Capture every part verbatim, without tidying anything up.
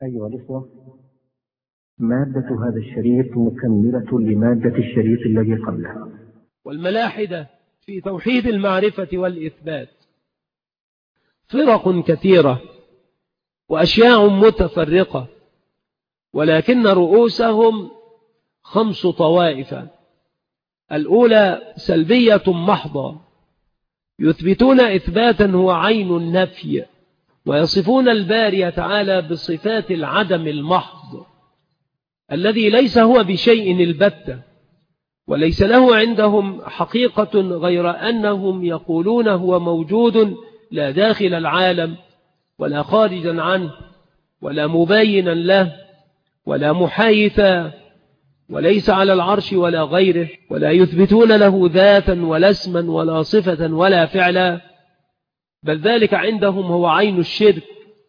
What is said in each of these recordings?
أيها الإخوة، مادة هذا الشريط مكملة لمادة الشريط الذي قبله. والملاحدة في توحيد المعرفة والإثبات فرق كثيرة وأشياء متفرقة، ولكن رؤوسهم خمس طوائف. الأولى سلبية محضة، يثبتون إثباتا هو عين النفي، ويصفون الباري تعالى بصفات العدم المحض الذي ليس هو بشيء البتة، وليس له عندهم حقيقة غير أنهم يقولون هو موجود لا داخل العالم ولا خارجا عنه ولا مباينا له ولا محايثا، وليس على العرش ولا غيره، ولا يثبتون له ذاتا ولا اسما ولا صفة ولا فعلا، بل ذلك عندهم هو عين الشرك.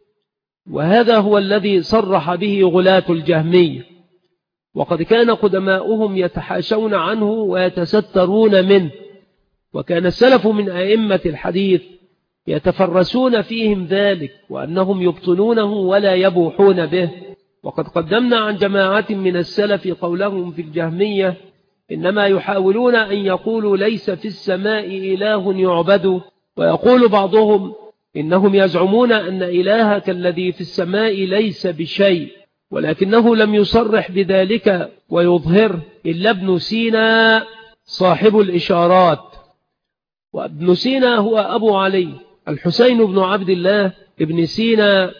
وهذا هو الذي صرح به غلاة الجهمية، وقد كان قدماؤهم يتحاشون عنه ويتسترون منه، وكان السلف من أئمة الحديث يتفرسون فيهم ذلك، وأنهم يبطنونه ولا يبوحون به. وقد قدمنا عن جماعة من السلف قولهم في الجهمية إنما يحاولون أن يقولوا ليس في السماء إله يعبد، ويقول بعضهم إنهم يزعمون أن إلهك الذي في السماء ليس بشيء، ولكنه لم يصرح بذلك ويظهر إلا ابن سينا صاحب الإشارات. وابن سينا هو أبو علي الحسين بن عبد الله ابن سينا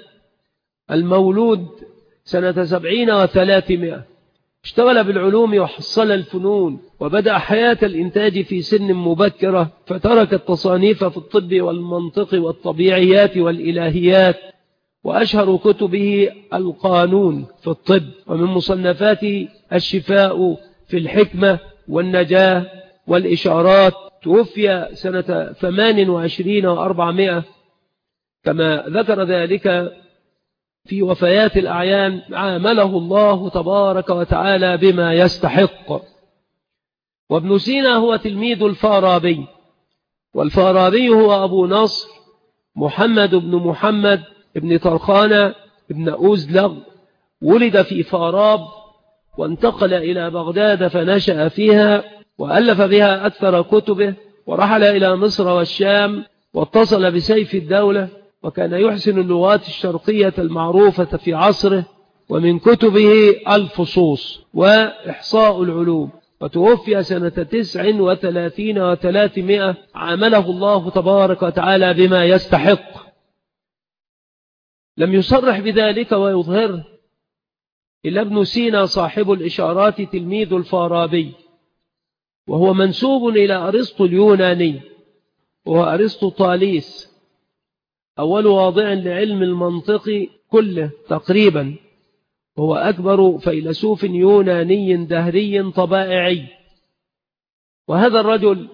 المولود سنة سبعين وثلاثمائة، اشتغل بالعلوم وحصل الفنون، وبدأ حياة الإنتاج في سن مبكرة، فترك التصانيف في الطب والمنطق والطبيعيات والإلهيات، وأشهر كتبه القانون في الطب، ومن مصنفاته الشفاء في الحكمة والنجاة والإشارات. توفي سنة ثمان وعشرين وأربعمائة كما ذكر ذلك في وفيات الأعيان، عامله الله تبارك وتعالى بما يستحق. وابن سينا هو تلميذ الفارابي، والفارابي هو أبو نصر محمد بن محمد ابن طرخانة ابن أوزلغ، ولد في فاراب وانتقل إلى بغداد فنشأ فيها وألف بها أكثر كتبه، ورحل إلى مصر والشام واتصل بسيف الدولة، وكان يحسن اللغات الشرقية المعروفة في عصره، ومن كتبه الفصوص وإحصاء العلوم. وتوفي سنة تسع وثلاثين وثلاثمائة، عامله الله تبارك وتعالى بما يستحق. لم يصرح بذلك ويظهر إلا ابن سينا صاحب الإشارات تلميذ الفارابي، وهو منسوب إلى أرسطو اليوناني، وهو أرسطو طاليس أول واضع لعلم المنطق كله تقريبا، وهو أكبر فيلسوف يوناني دهري طبائعي. وهذا الرجل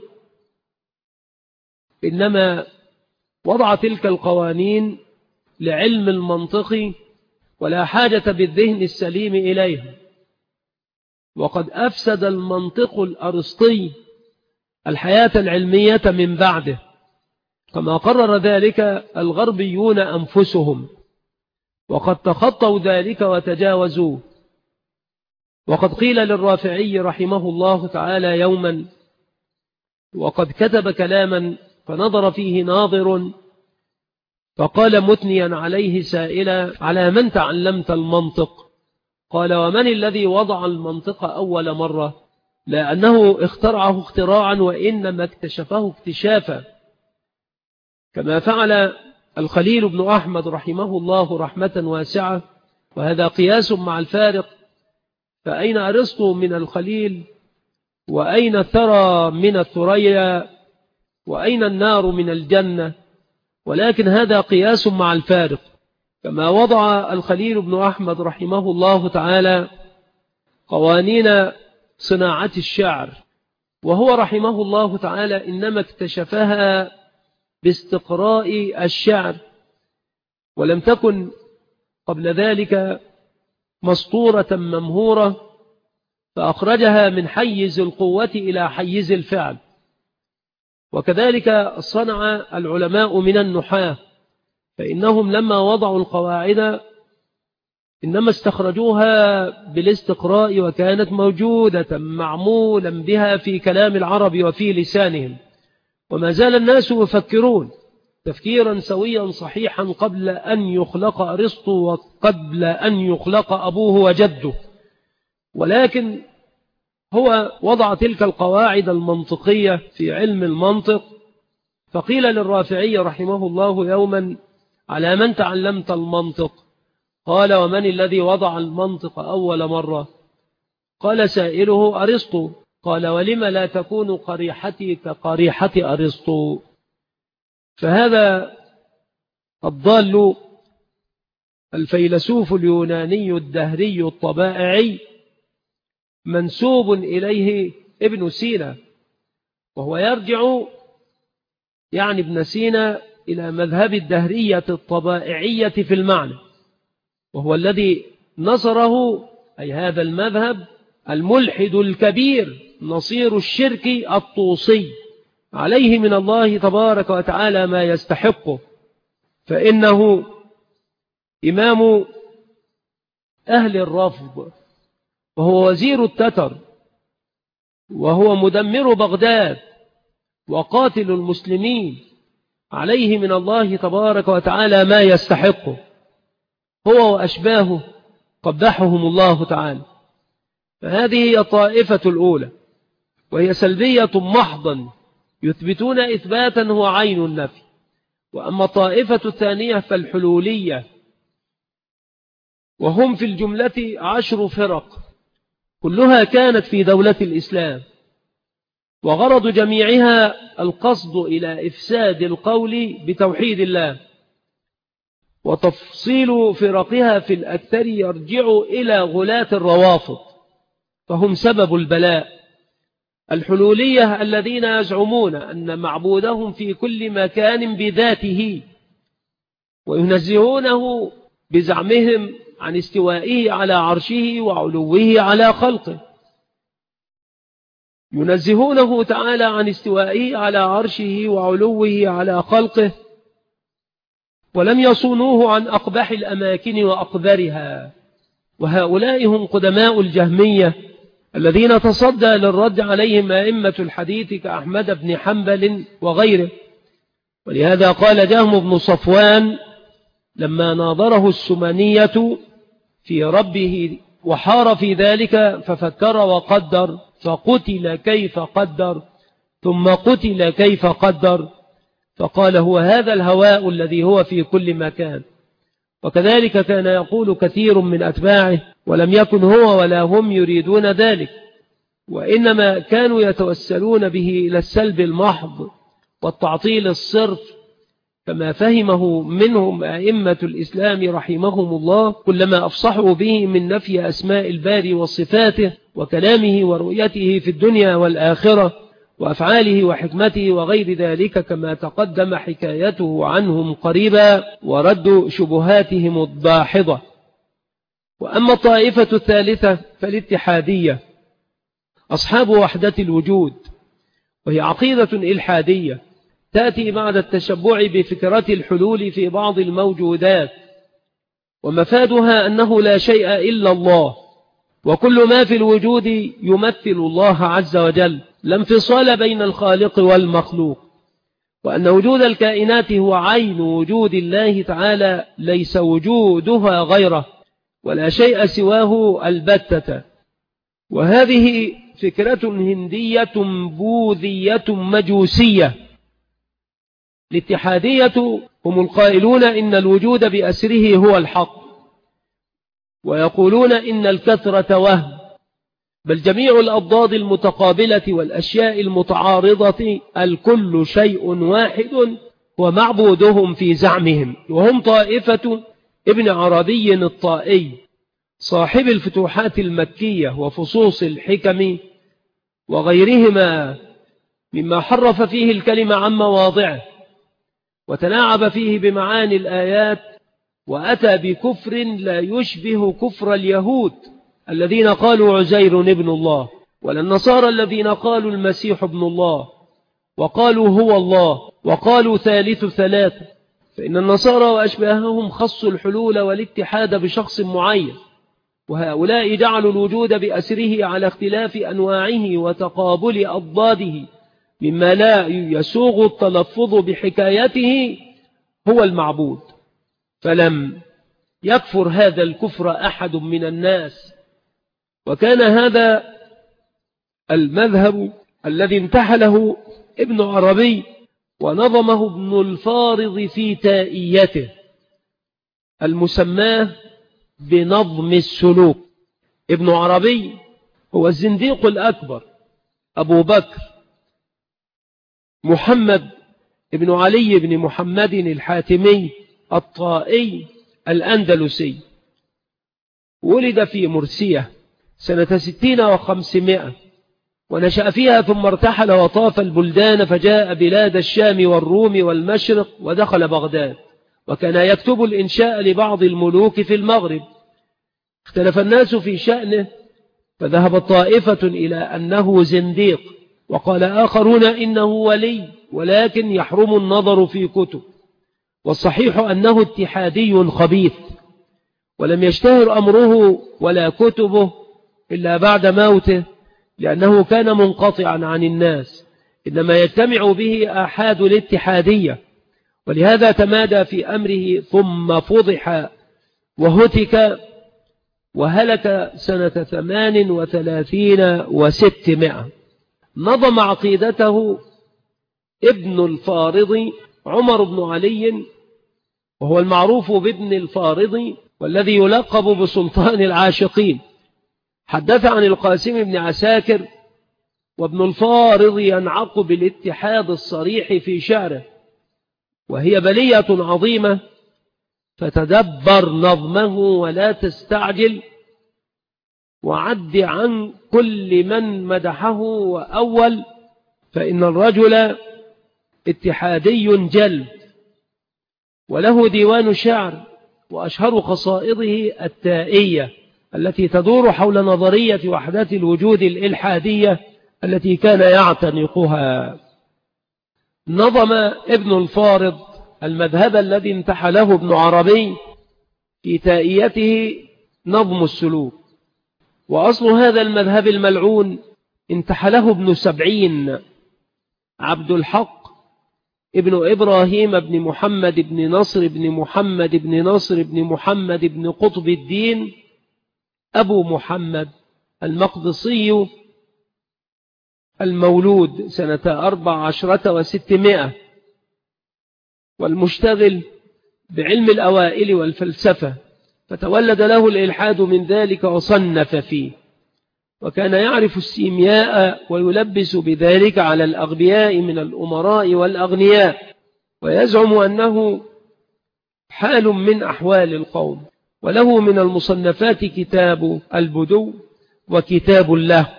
إنما وضع تلك القوانين لعلم المنطق ولا حاجة بالذهن السليم إليها، وقد أفسد المنطق الأرسطي الحياة العلمية من بعده، كما قرر ذلك الغربيون أنفسهم، وقد تخطوا ذلك وتجاوزوه. وقد قيل للرافعي رحمه الله تعالى يوما، وقد كتب كلاما فنظر فيه ناظر، فقال مثنيا عليه سائلا: على من تعلمت المنطق؟ قال: ومن الذي وضع المنطق أول مرة؟ لأنه اخترعه اختراعا وإنما اكتشفه اكتشافا، كما فعل الخليل بن أحمد رحمه الله رحمة واسعة. وهذا قياس مع الفارق، فأين أرسطو من الخليل؟ وأين الثرى من الثريا؟ وأين النار من الجنة؟ ولكن هذا قياس مع الفارق، كما وضع الخليل بن أحمد رحمه الله تعالى قوانين صناعة الشعر، وهو رحمه الله تعالى إنما اكتشفها باستقراء الشعر، ولم تكن قبل ذلك مسطورة ممهورة، فأخرجها من حيز القوة إلى حيز الفعل. وكذلك صنع العلماء من النحاة، فإنهم لما وضعوا القواعد إنما استخرجوها بالاستقراء وكانت موجودة معمولا بها في كلام العرب وفي لسانهم، وما زال الناس يفكرون تفكيرا سويا صحيحا قبل أن يخلق أرسطو وقبل أن يخلق أبوه وجده، ولكن هو وضع تلك القواعد المنطقية في علم المنطق. فقيل للرافعي رحمه الله يوما: على من تعلمت المنطق؟ قال: ومن الذي وضع المنطق أول مرة؟ قال سائله: أرسطو. قال: ولم لا تكون قريحتي كقريحة أرسطو؟ فهذا الضال الفيلسوف اليوناني الدهري الطبائعي منسوب إليه ابن سينا، وهو يرجع يعني ابن سينا إلى مذهب الدهرية الطبائعية في المعنى، وهو الذي نصره، أي هذا المذهب الملحد الكبير نصير الشرك الطوسي، عليه من الله تبارك وتعالى ما يستحقه، فإنه إمام أهل الرفض، وهو وزير التتر، وهو مدمر بغداد وقاتل المسلمين، عليه من الله تبارك وتعالى ما يستحقه، هو وأشباهه قبحهم الله تعالى. فهذه هي الطائفة الأولى، وهي سلبية محضا يثبتون إثباتا هو عين النفي. وأما الطائفة الثانية فالحلولية، وهم في الجملة عشر فرق كلها كانت في دولة الإسلام، وغرض جميعها القصد إلى إفساد القول بتوحيد الله، وتفصيل فرقها في الأكثر يرجع إلى غلاة الروافض، فهم سبب البلاء. الحلولية الذين يزعمون أن معبودهم في كل مكان بذاته، وينزهونه بزعمهم عن استوائه على عرشه وعلوه على خلقه، ينزهونه تعالى عن استوائه على عرشه وعلوه على خلقه، ولم يصونوه عن أقبح الأماكن وأقذرها. وهؤلاء هم قدماء الجهمية الذين تصدى للرد عليهم أئمة الحديث كأحمد بن حنبل وغيره. ولهذا قال جهم بن صفوان لما ناظره السمنية في ربه وحار في ذلك ففكر وقدر، فقتل كيف قدر ثم قتل كيف قدر، فقال: هو هذا الهواء الذي هو في كل مكان. وكذلك كان يقول كثير من أتباعه، ولم يكن هو ولا هم يريدون ذلك، وإنما كانوا يتوسلون به إلى السلب المحض والتعطيل الصرف، كما فهمه منهم أئمة الإسلام رحمهم الله، كلما أفصحوا به من نفي أسماء الباري وصفاته وكلامه ورؤيته في الدنيا والآخرة وأفعاله وحكمته وغير ذلك، كما تقدم حكايته عنهم قريبا ورد شبهاتهم الضاحضة. وأما الطائفة الثالثة فالاتحادية، أصحاب وحدة الوجود، وهي عقيدة إلحادية تأتي بعد التشبع بفكرة الحلول في بعض الموجودات، ومفادها أنه لا شيء إلا الله، وكل ما في الوجود يمثل الله عز وجل، لا انفصال بين الخالق والمخلوق، وأن وجود الكائنات هو عين وجود الله تعالى، ليس وجودها غيره ولا شيء سواه البتة. وهذه فكرة هندية بوذية مجوسية. الاتحادية هم القائلون إن الوجود بأسره هو الحق، ويقولون إن الكثرة وهم، بل جميع الأضداد المتقابلة والأشياء المتعارضة الكل شيء واحد ومعبودهم في زعمهم. وهم طائفة ابن عربي الطائي صاحب الفتوحات المكية وفصوص الحكم وغيرهما مما حرف فيه الكلمة عن مواضعه وتلاعب فيه بمعاني الآيات، وأتى بكفر لا يشبه كفر اليهود الذين قالوا عزير ابن الله، ولا النصارى الذين قالوا المسيح ابن الله، وقالوا هو الله، وقالوا ثالث ثلاثة. فإن النصارى وأشباههم خصوا الحلول والاتحاد بشخص معين، وهؤلاء جعلوا الوجود بأسره على اختلاف أنواعه وتقابل أضداده مما لا يسوغ التلفظ بحكايته هو المعبود. فلم يكفر هذا الكفر أحد من الناس. وكان هذا المذهب الذي انتحله ابن عربي ونظمه ابن الفارض في تائيته المسماه بنظم السلوك. ابن عربي هو الزنديق الأكبر أبو بكر محمد ابن علي بن محمد الحاتمي الطائي الأندلسي، ولد في مرسية سنة ستين وخمسمائة، ونشأ فيها ثم ارتحل وطاف البلدان، فجاء بلاد الشام والروم والمشرق ودخل بغداد، وكان يكتب الإنشاء لبعض الملوك في المغرب. اختلف الناس في شأنه، فذهب طائفة إلى أنه زنديق، وقال آخرون إنه ولي ولكن يحرم النظر في كتب، والصحيح أنه اتحادي خبيث، ولم يشتهر أمره ولا كتبه إلا بعد موته، لأنه كان منقطعا عن الناس، إنما يجتمع به آحاد الاتحادية، ولهذا تمادى في أمره ثم فضح وهتك وهلك سنة ثمان وثلاثين وستمائة. نظم عقيدته ابن الفارض عمر بن علي، وهو المعروف بابن الفارض والذي يلقب بسلطان العاشقين. حدث عن القاسم بن عساكر: وابن الفارض ينعق بالاتحاد الصريح في شعره، وهي بلية عظيمة، فتدبر نظمه ولا تستعجل، وعد عن كل من مدحه وأول، فإن الرجل اتحادي جلد، وله ديوان شعر، وأشهر خصائصه التائية التي تدور حول نظرية وحدة الوجود الإلحادية التي كان يعتنقها. نظم ابن الفارض المذهب الذي انتحله ابن عربي في تائيته نظم السلوك، وأصل هذا المذهب الملعون انتحله ابن سبعين عبد الحق ابن إبراهيم بن محمد بن نصر بن محمد بن نصر بن محمد بن قطب الدين أبو محمد المقدسي المولود سنة أربع عشرة وستمائة، والمشتغل بعلم الأوائل والفلسفة، فتولد له الإلحاد من ذلك وصنف فيه، وكان يعرف السيمياء ويلبس بذلك على الأغبياء من الأمراء والأغنياء، ويزعم أنه حال من أحوال القوم. وله من المصنفات كتاب البدو وكتاب الله.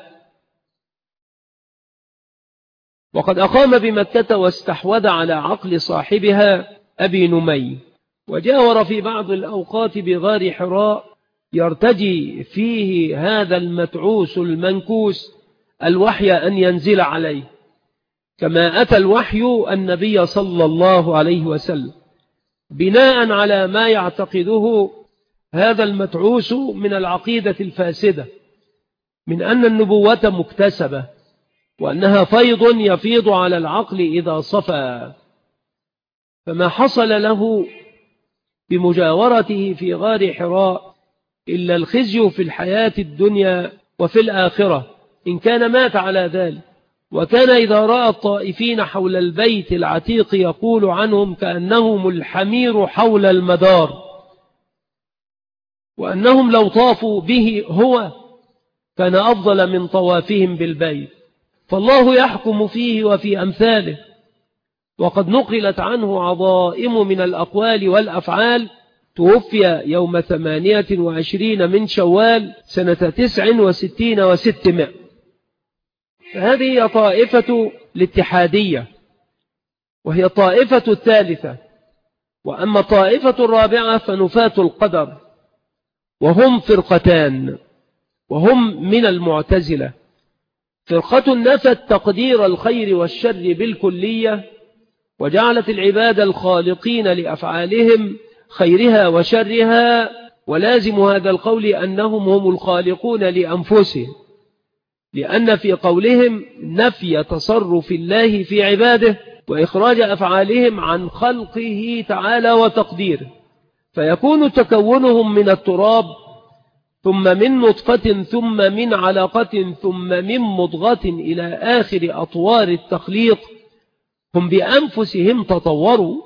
وقد أقام بمكة واستحوذ على عقل صاحبها أبي نمي، وجاور في بعض الأوقات بغار حراء يرتجي فيه هذا المتعوس المنكوس الوحي أن ينزل عليه، كما أتى الوحي النبي صلى الله عليه وسلم، بناء على ما يعتقده هذا المتعوس من العقيدة الفاسدة، من أن النبوة مكتسبة، وأنها فيض يفيض على العقل إذا صفى. فما حصل له بمجاورته في غار حراء إلا الخزي في الحياة الدنيا وفي الآخرة إن كان مات على ذلك. وكان إذا رأى الطائفين حول البيت العتيق يقول عنهم كأنهم الحمير حول المدار، وأنهم لو طافوا به هو كان أفضل من طوافهم بالبيت، فالله يحكم فيه وفي أمثاله. وقد نقلت عنه عظائم من الأقوال والأفعال. توفي يوم ثمانية وعشرين من شوال سنة تسع وستين وستمائة. فهذه طائفة الاتحادية، وهي الطائفة الثالثة. وأما الطائفة الرابعة فنفاة القدر، وهم فرقتان، وهم من المعتزلة. فرقة نفت تقدير الخير والشر بالكلية، وجعلت العباد الخالقين لأفعالهم خيرها وشرها، ولازم هذا القول أنهم هم الخالقون لأنفسهم، لأن في قولهم نفي تصرف الله في عباده وإخراج أفعالهم عن خلقه تعالى وتقديره، فيكون تكونهم من التراب ثم من نطفة ثم من علقة ثم من مضغة إلى آخر أطوار التخليق، هم بأنفسهم تطوروا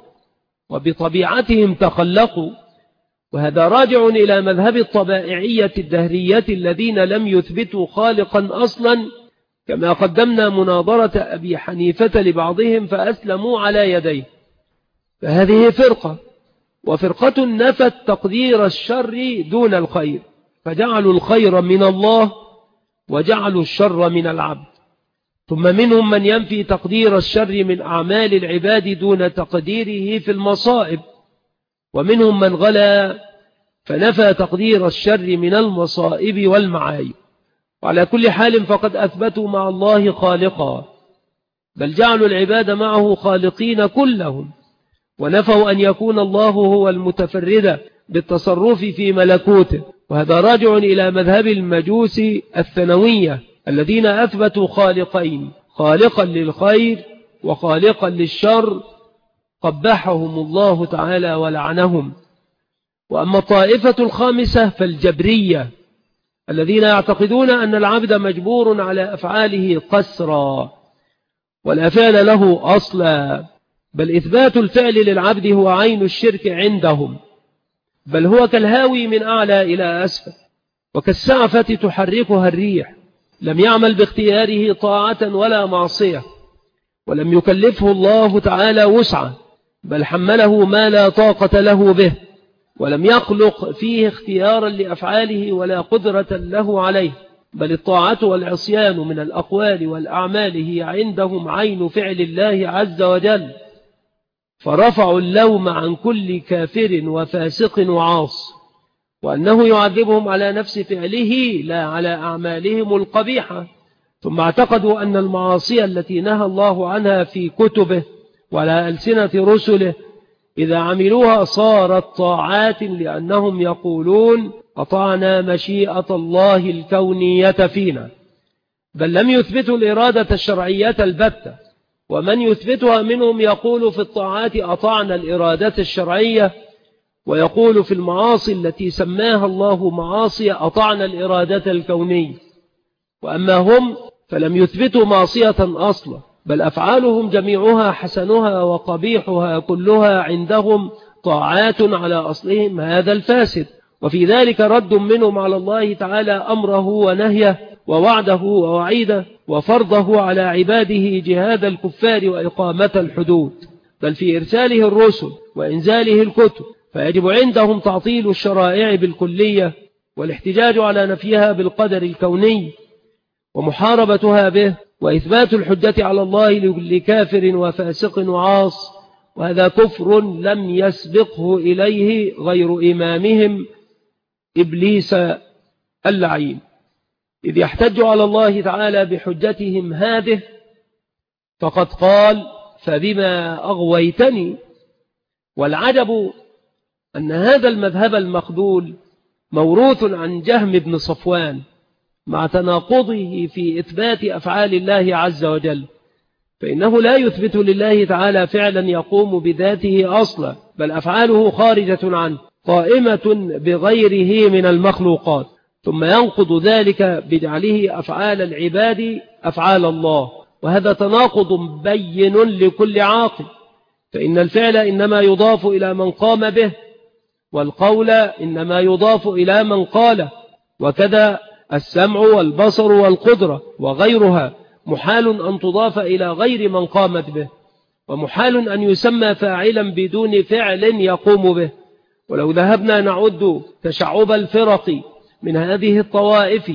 وبطبيعتهم تخلقوا. وهذا راجع إلى مذهب الطبائعية الدهرية الذين لم يثبتوا خالقا أصلا، كما قدمنا مناظرة أبي حنيفة لبعضهم فأسلموا على يديه. فهذه فرقة، وفرقة نفت تقدير الشر دون الخير، فجعلوا الخير من الله وجعلوا الشر من العبد. ثم منهم من ينفي تقدير الشر من أعمال العباد دون تقديره في المصائب، ومنهم من غلا فنفى تقدير الشر من المصائب والمعايب. وعلى كل حال فقد أثبتوا مع الله خالقا، بل جعلوا العباد معه خالقين كلهم، ونفوا أن يكون الله هو المتفرد بالتصرف في ملكوته. وهذا راجع إلى مذهب المجوس الثانوية الذين أثبتوا خالقين، خالقا للخير وخالقا للشر، قبحهم الله تعالى ولعنهم. وأما الطائفة الخامسة فالجبرية الذين يعتقدون أن العبد مجبور على أفعاله قسرا ولا فعل له أصلا، بل إثبات الفعل للعبد هو عين الشرك عندهم، بل هو كالهاوي من أعلى إلى أسفل، وكالسعفة تحركها الريح، لم يعمل باختياره طاعة ولا معصية، ولم يكلفه الله تعالى وسعه، بل حمله ما لا طاقة له به، ولم يخلق فيه اختيارا لأفعاله ولا قدرة له عليه، بل الطاعة والعصيان من الأقوال والأعمال هي عندهم عين فعل الله عز وجل، فرفعوا اللوم عن كل كافر وفاسق وعاص، وأنه يعذبهم على نفس فعله لا على أعمالهم القبيحة. ثم اعتقدوا أن المعاصي التي نهى الله عنها في كتبه وعلى ألسنة رسله إذا عملوها صارت طاعات، لأنهم يقولون أطعنا مشيئة الله الكونية فينا، بل لم يثبتوا الإرادة الشرعية البتة. ومن يثبتها منهم يقول في الطاعات أطعنا الإرادة الشرعية، ويقول في المعاصي التي سماها الله معاصي أطعنا الإرادة الكونية. وأما هم فلم يثبتوا معصية أصلا، بل أفعالهم جميعها حسنها وقبيحها كلها عندهم طاعات على أصلهم هذا الفاسد. وفي ذلك رد منهم على الله تعالى أمره ونهيه ووعده ووعيده وفرضه على عباده جهاد الكفار وإقامة الحدود، بل في إرساله الرسل وإنزاله الكتب، فيجب عندهم تعطيل الشرائع بالكلية والاحتجاج على نفيها بالقدر الكوني ومحاربتها به، وإثبات الحجة على الله لكل كافر وفاسق وعاص. وهذا كفر لم يسبقه إليه غير إمامهم إبليس اللعين، إذ يحتج على الله تعالى بحجتهم هذه، فقد قال فبما أغويتني. والعجب أن هذا المذهب المخذول موروث عن جهم بن صفوان مع تناقضه في إثبات أفعال الله عز وجل، فإنه لا يثبت لله تعالى فعلا يقوم بذاته أصلا، بل أفعاله خارجة عنه قائمة بغيره من المخلوقات، ثم ينقض ذلك بجعله أفعال العباد أفعال الله. وهذا تناقض بين لكل عاقل، فإن الفعل إنما يضاف إلى من قام به، والقول إنما يضاف إلى من قاله، وكذا السمع والبصر والقدرة وغيرها محال أن تضاف إلى غير من قامت به، ومحال أن يسمى فاعلا بدون فعل يقوم به. ولو ذهبنا نعد تشعب الفرق من هذه الطوائف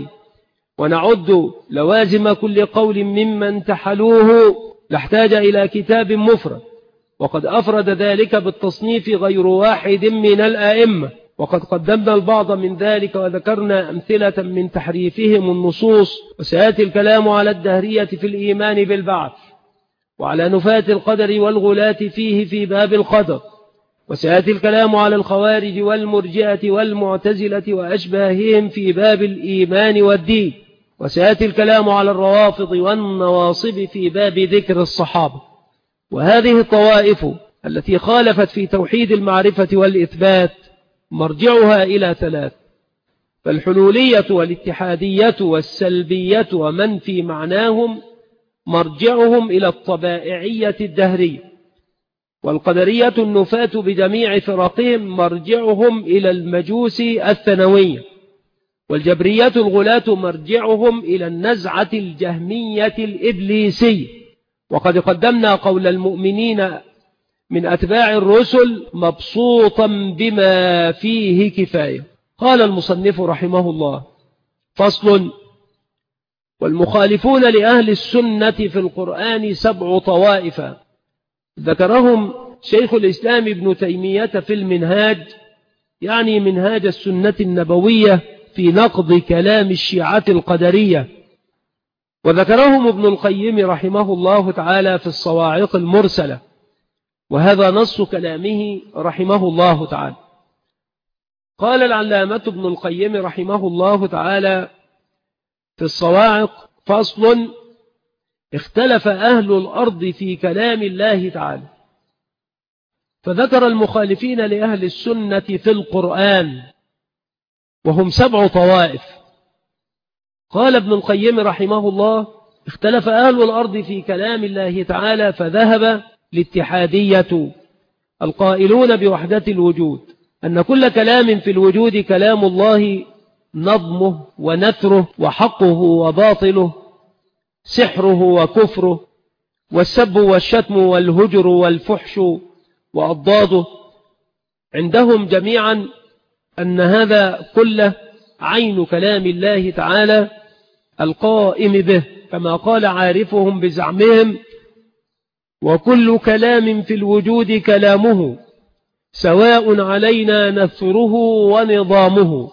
ونعد لوازم كل قول ممن تحلوه لاحتاج إلى كتاب مفرد، وقد أفرد ذلك بالتصنيف غير واحد من الآئمة، وقد قدمنا البعض من ذلك وذكرنا أمثلة من تحريفهم النصوص. وسيأتي الكلام على الدهرية في الإيمان بالبعث، وعلى نفاة القدر والغلاة فيه في باب القدر. وسيأتي الكلام على الخوارج والمرجئة والمعتزلة وأشباههم في باب الإيمان والدين. وسيأتي الكلام على الروافض والنواصب في باب ذكر الصحابة. وهذه الطوائف التي خالفت في توحيد المعرفة والإثبات مرجعها إلى ثلاث: فالحلولية والاتحادية والسلبية ومن في معناهم مرجعهم إلى الطبائعية الدهرية، والقدرية النفاة بجميع فرقهم مرجعهم إلى المجوس الثانوية، والجبرية الغلاة مرجعهم إلى النزعة الجهمية الإبليسية. وقد قدمنا قول المؤمنين من أتباع الرسل مبسوطا بما فيه كفاية. قال المصنف رحمه الله: فصل: والمخالفون لأهل السنة في القرآن سبع طوائف، ذكرهم شيخ الإسلام ابن تيمية في المنهاج، يعني منهاج السنة النبوية في نقض كلام الشيعة القدرية، وذكرهم ابن القيم رحمه الله تعالى في الصواعق المرسلة، وهذا نص كلامه رحمه الله تعالى. قال العلامة ابن القيم رحمه الله تعالى في الصواعق: فصل: اختلف أهل الأرض في كلام الله تعالى. فذكر المخالفين لأهل السنة في القرآن وهم سبع طوائف. قال ابن القيم رحمه الله: اختلف أهل الأرض في كلام الله تعالى، فذهب الاتحادية القائلون بوحدة الوجود أن كل كلام في الوجود كلام الله، نظمه ونثره وحقه وباطله، سحره وكفره، والسب والشتم والهجر والفحش وأضداده، عندهم جميعا أن هذا كله عين كلام الله تعالى القائم به، كما قال عارفهم بزعمهم: وكل كلام في الوجود كلامه، سواء علينا نثره ونظامه.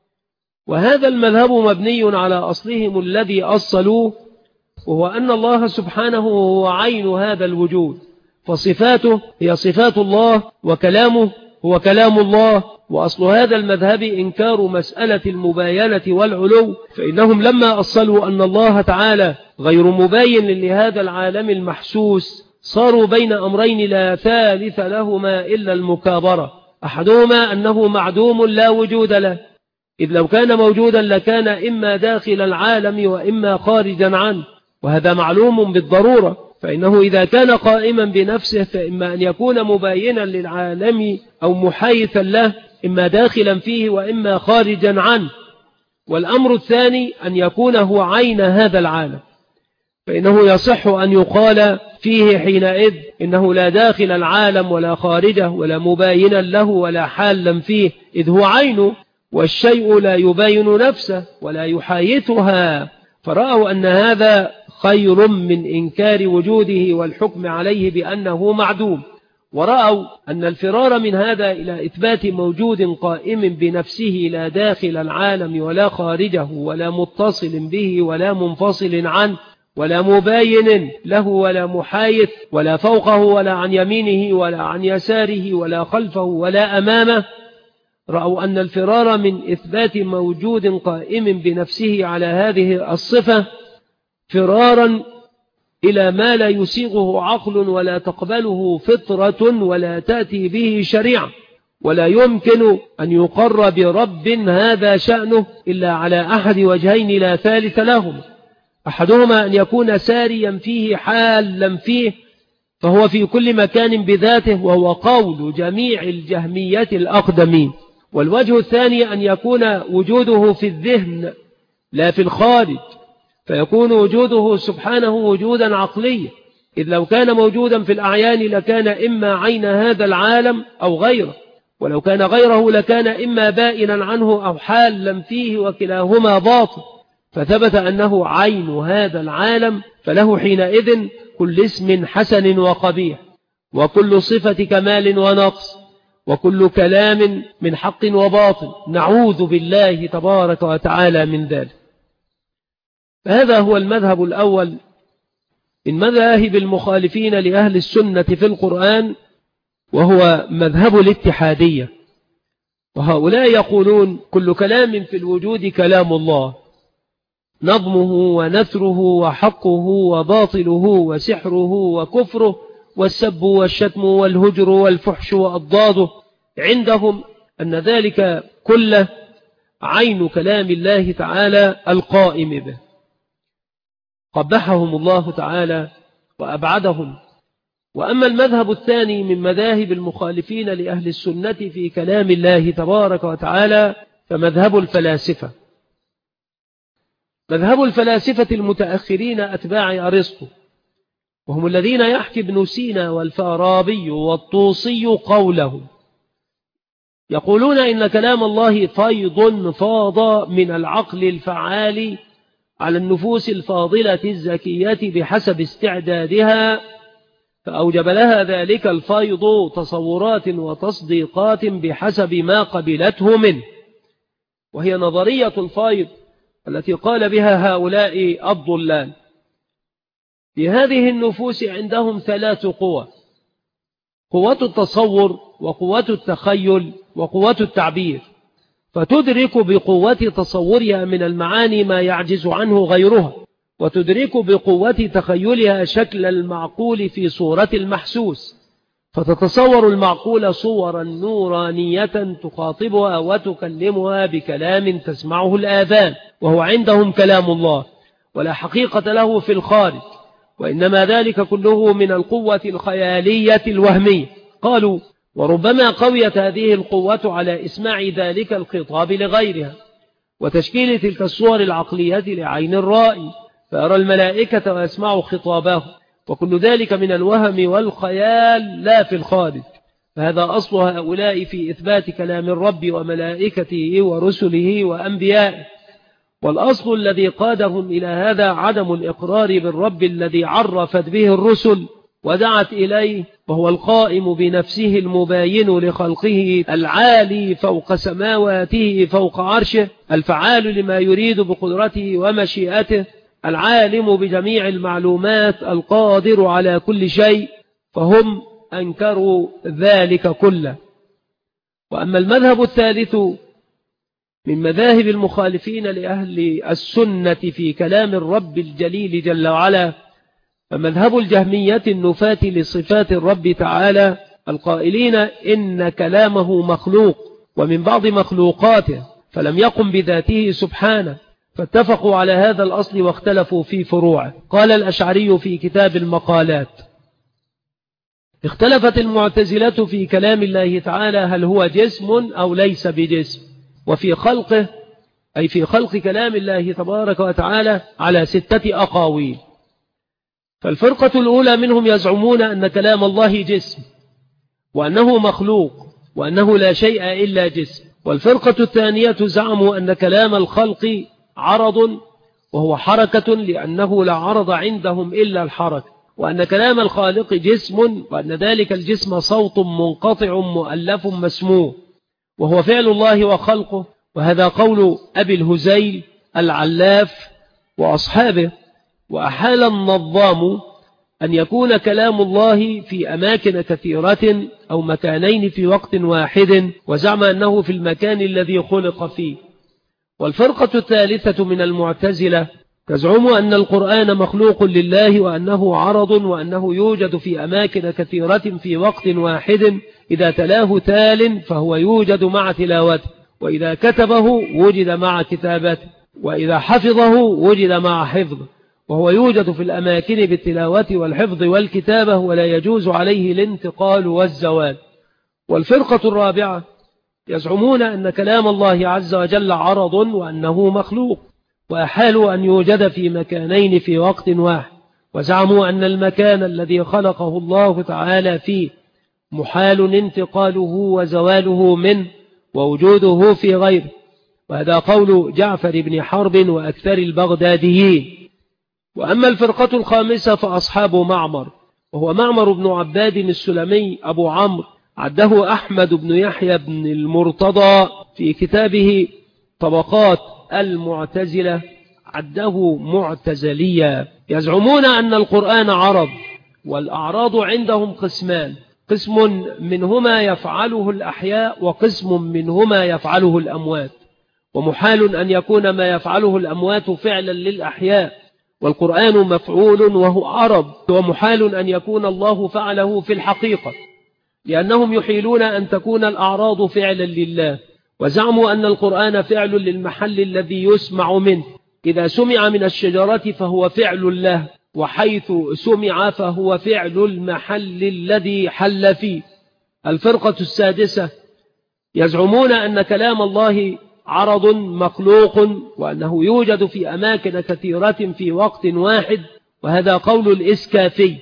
وهذا المذهب مبني على أصلهم الذي أصلوه، وهو أن الله سبحانه هو عين هذا الوجود، فصفاته هي صفات الله، وكلامه هو كلام الله. وأصل هذا المذهب إنكار مسألة المباينة والعلو، فإنهم لما أصلوا أن الله تعالى غير مباين لهذا العالم المحسوس صاروا بين أمرين لا ثالث لهما إلا المكابرة. أحدهما أنه معدوم لا وجود له، إذ لو كان موجودا لكان إما داخل العالم وإما خارجا عنه، وهذا معلوم بالضرورة، فإنه إذا كان قائما بنفسه فإما أن يكون مباينا للعالم أو محايثا له، إما داخلا فيه وإما خارجا عنه. والأمر الثاني أن يكون هو عين هذا العالم، فإنه يصح أن يقال فيه حينئذ إنه لا داخل العالم ولا خارجه ولا مباينا له ولا حالا فيه، إذ هو عينه، والشيء لا يباين نفسه ولا يحايثها. فرأوا أن هذا خير من إنكار وجوده والحكم عليه بأنه معدوم، ورأوا أن الفرار من هذا إلى إثبات موجود قائم بنفسه لا داخل العالم ولا خارجه ولا متصل به ولا منفصل عنه ولا مباين له ولا محايث ولا فوقه ولا عن يمينه ولا عن يساره ولا خلفه ولا أمامه. رأوا أن الفرار من إثبات موجود قائم بنفسه على هذه الصفة فرارا إلى ما لا يسيغه عقل ولا تقبله فطرة ولا تأتي به شريعة، ولا يمكن أن يقر برب هذا شأنه إلا على أحد وجهين لا ثالث لهم: أحدهما أن يكون ساريا فيه حالا فيه، فهو في كل مكان بذاته، وهو قول جميع الجهمية الأقدمين. والوجه الثاني أن يكون وجوده في الذهن لا في الخارج، فيكون وجوده سبحانه وجودا عقليا، إذ لو كان موجودا في الأعيان لكان إما عين هذا العالم أو غيره، ولو كان غيره لكان إما بائنا عنه أو حالا فيه، وكلاهما باطل. فثبت أنه عين هذا العالم، فله حينئذ كل اسم حسن وقبيح، وكل صفة كمال ونقص، وكل كلام من حق وباطل، نعوذ بالله تبارك وتعالى من ذلك. فهذا هو المذهب الأول من مذاهب المخالفين لأهل السنة في القرآن، وهو مذهب الاتحادية. وهؤلاء يقولون كل كلام في الوجود كلام الله، نظمه ونثره وحقه وباطله وسحره وكفره والسب والشتم والهجر والفحش وأضداده، عندهم أن ذلك كله عين كلام الله تعالى القائم به. قبحهم الله تعالى وأبعدهم. وأما المذهب الثاني من مذاهب المخالفين لأهل السنة في كلام الله تبارك وتعالى فمذهب الفلاسفة. مذهب الفلاسفة المتأخرين أتباع أرسطو، وهم الذين يحكي ابن سينا والفارابي والطوسي قولهم، يقولون إن كلام الله فيض فاض من العقل الفعال على النفوس الفاضلة الزكية بحسب استعدادها، فأوجب لها ذلك الفيض تصورات وتصديقات بحسب ما قبلته منه. وهي نظرية الفيض التي قال بها هؤلاء الضلال. في هذه النفوس عندهم ثلاث قوى: قوة التصور وقوة التخيل وقوة التعبير، فتدرك بقوة تصورها من المعاني ما يعجز عنه غيرها، وتدرك بقوة تخيلها شكل المعقول في صورة المحسوس، فتتصور المعقول صورا نورانية تخاطبها وتكلمها بكلام تسمعه الآذان، وهو عندهم كلام الله ولا حقيقة له في الخارج، وإنما ذلك كله من القوة الخيالية الوهمية. قالوا وربما قويت هذه القوة على إسماع ذلك الخطاب لغيرها وتشكيل تلك الصور العقلية لعين الرائي، فأرى الملائكة ويسمع خطابه، وكل ذلك من الوهم والخيال لا في الخارج. فهذا أصل هؤلاء في إثبات كلام الرب وملائكته ورسله وأنبيائه. والأصل الذي قادهم إلى هذا عدم الإقرار بالرب الذي عرفت به الرسل ودعت إليه، وهو القائم بنفسه المباين لخلقه العالي فوق سماواته فوق عرشه، الفعال لما يريد بقدرته ومشيئته، العالم بجميع المعلومات، القادر على كل شيء. فهم أنكروا ذلك كله. وأما المذهب الثالث من مذاهب المخالفين لأهل السنة في كلام الرب الجليل جل وعلا فمذهب الجهمية النفاة لصفات الرب تعالى، القائلين إن كلامه مخلوق ومن بعض مخلوقاته فلم يقم بذاته سبحانه، فاتفقوا على هذا الأصل واختلفوا في فروعه. قال الأشعري في كتاب المقالات: اختلفت المعتزلة في كلام الله تعالى هل هو جسم أو ليس بجسم، وفي خلقه أي في خلق كلام الله تبارك وتعالى على ستة أقاويل. فالفرقة الأولى منهم يزعمون أن كلام الله جسم وأنه مخلوق وأنه لا شيء إلا جسم. والفرقة الثانية زعموا أن كلام الخلق عرض وهو حركة لأنه لا عرض عندهم إلا الحركة، وأن كلام الخالق جسم وأن ذلك الجسم صوت منقطع مؤلف مسموع وهو فعل الله وخلقه. وهذا قول أبي الهزيل العلاف وأصحابه. وأحال النظام أن يكون كلام الله في أماكن كثيرة أو مكانين في وقت واحد، وزعم أنه في المكان الذي خلق فيه. والفرقة الثالثة من المعتزلة تزعم أن القرآن مخلوق لله وأنه عرض وأنه يوجد في أماكن كثيرة في وقت واحد، إذا تلاه تال فهو يوجد مع تلاوته، وإذا كتبه وجد مع كتابته، وإذا حفظه وجد مع حفظه، وهو يوجد في الأماكن بالتلاوة والحفظ والكتابة ولا يجوز عليه الانتقال والزوال. والفرقة الرابعة يزعمون أن كلام الله عز وجل عرض وأنه مخلوق، وأحالوا أن يوجد في مكانين في وقت واحد، وزعموا أن المكان الذي خلقه الله تعالى فيه محال انتقاله وزواله منه ووجوده في غيره. وهذا قول جعفر بن حرب وأكثر البغداديين. وأما الفرقة الخامسة فأصحاب معمر، وهو معمر بن عباد السلمي أبو عمرو، عده أحمد بن يحيى بن المرتضى في كتابه طبقات المعتزلة، عده معتزليا. يزعمون أن القرآن عرض، والأعراض عندهم قسمان: قسم منهما يفعله الأحياء وقسم منهما يفعله الأموات، ومحال أن يكون ما يفعله الأموات فعلا للأحياء، والقرآن مفعول وهو عرض، ومحال أن يكون الله فعله في الحقيقة، لأنهم يحيلون أن تكون الأعراض فعلا لله، وزعموا أن القرآن فعل للمحل الذي يسمع منه، إذا سمع من الشجرة فهو فعل له، وحيث سمع فهو فعل المحل الذي حل فيه. الفرقة السادسة يزعمون أن كلام الله عرض مخلوق، وأنه يوجد في أماكن كثيرة في وقت واحد، وهذا قول الإسكافي.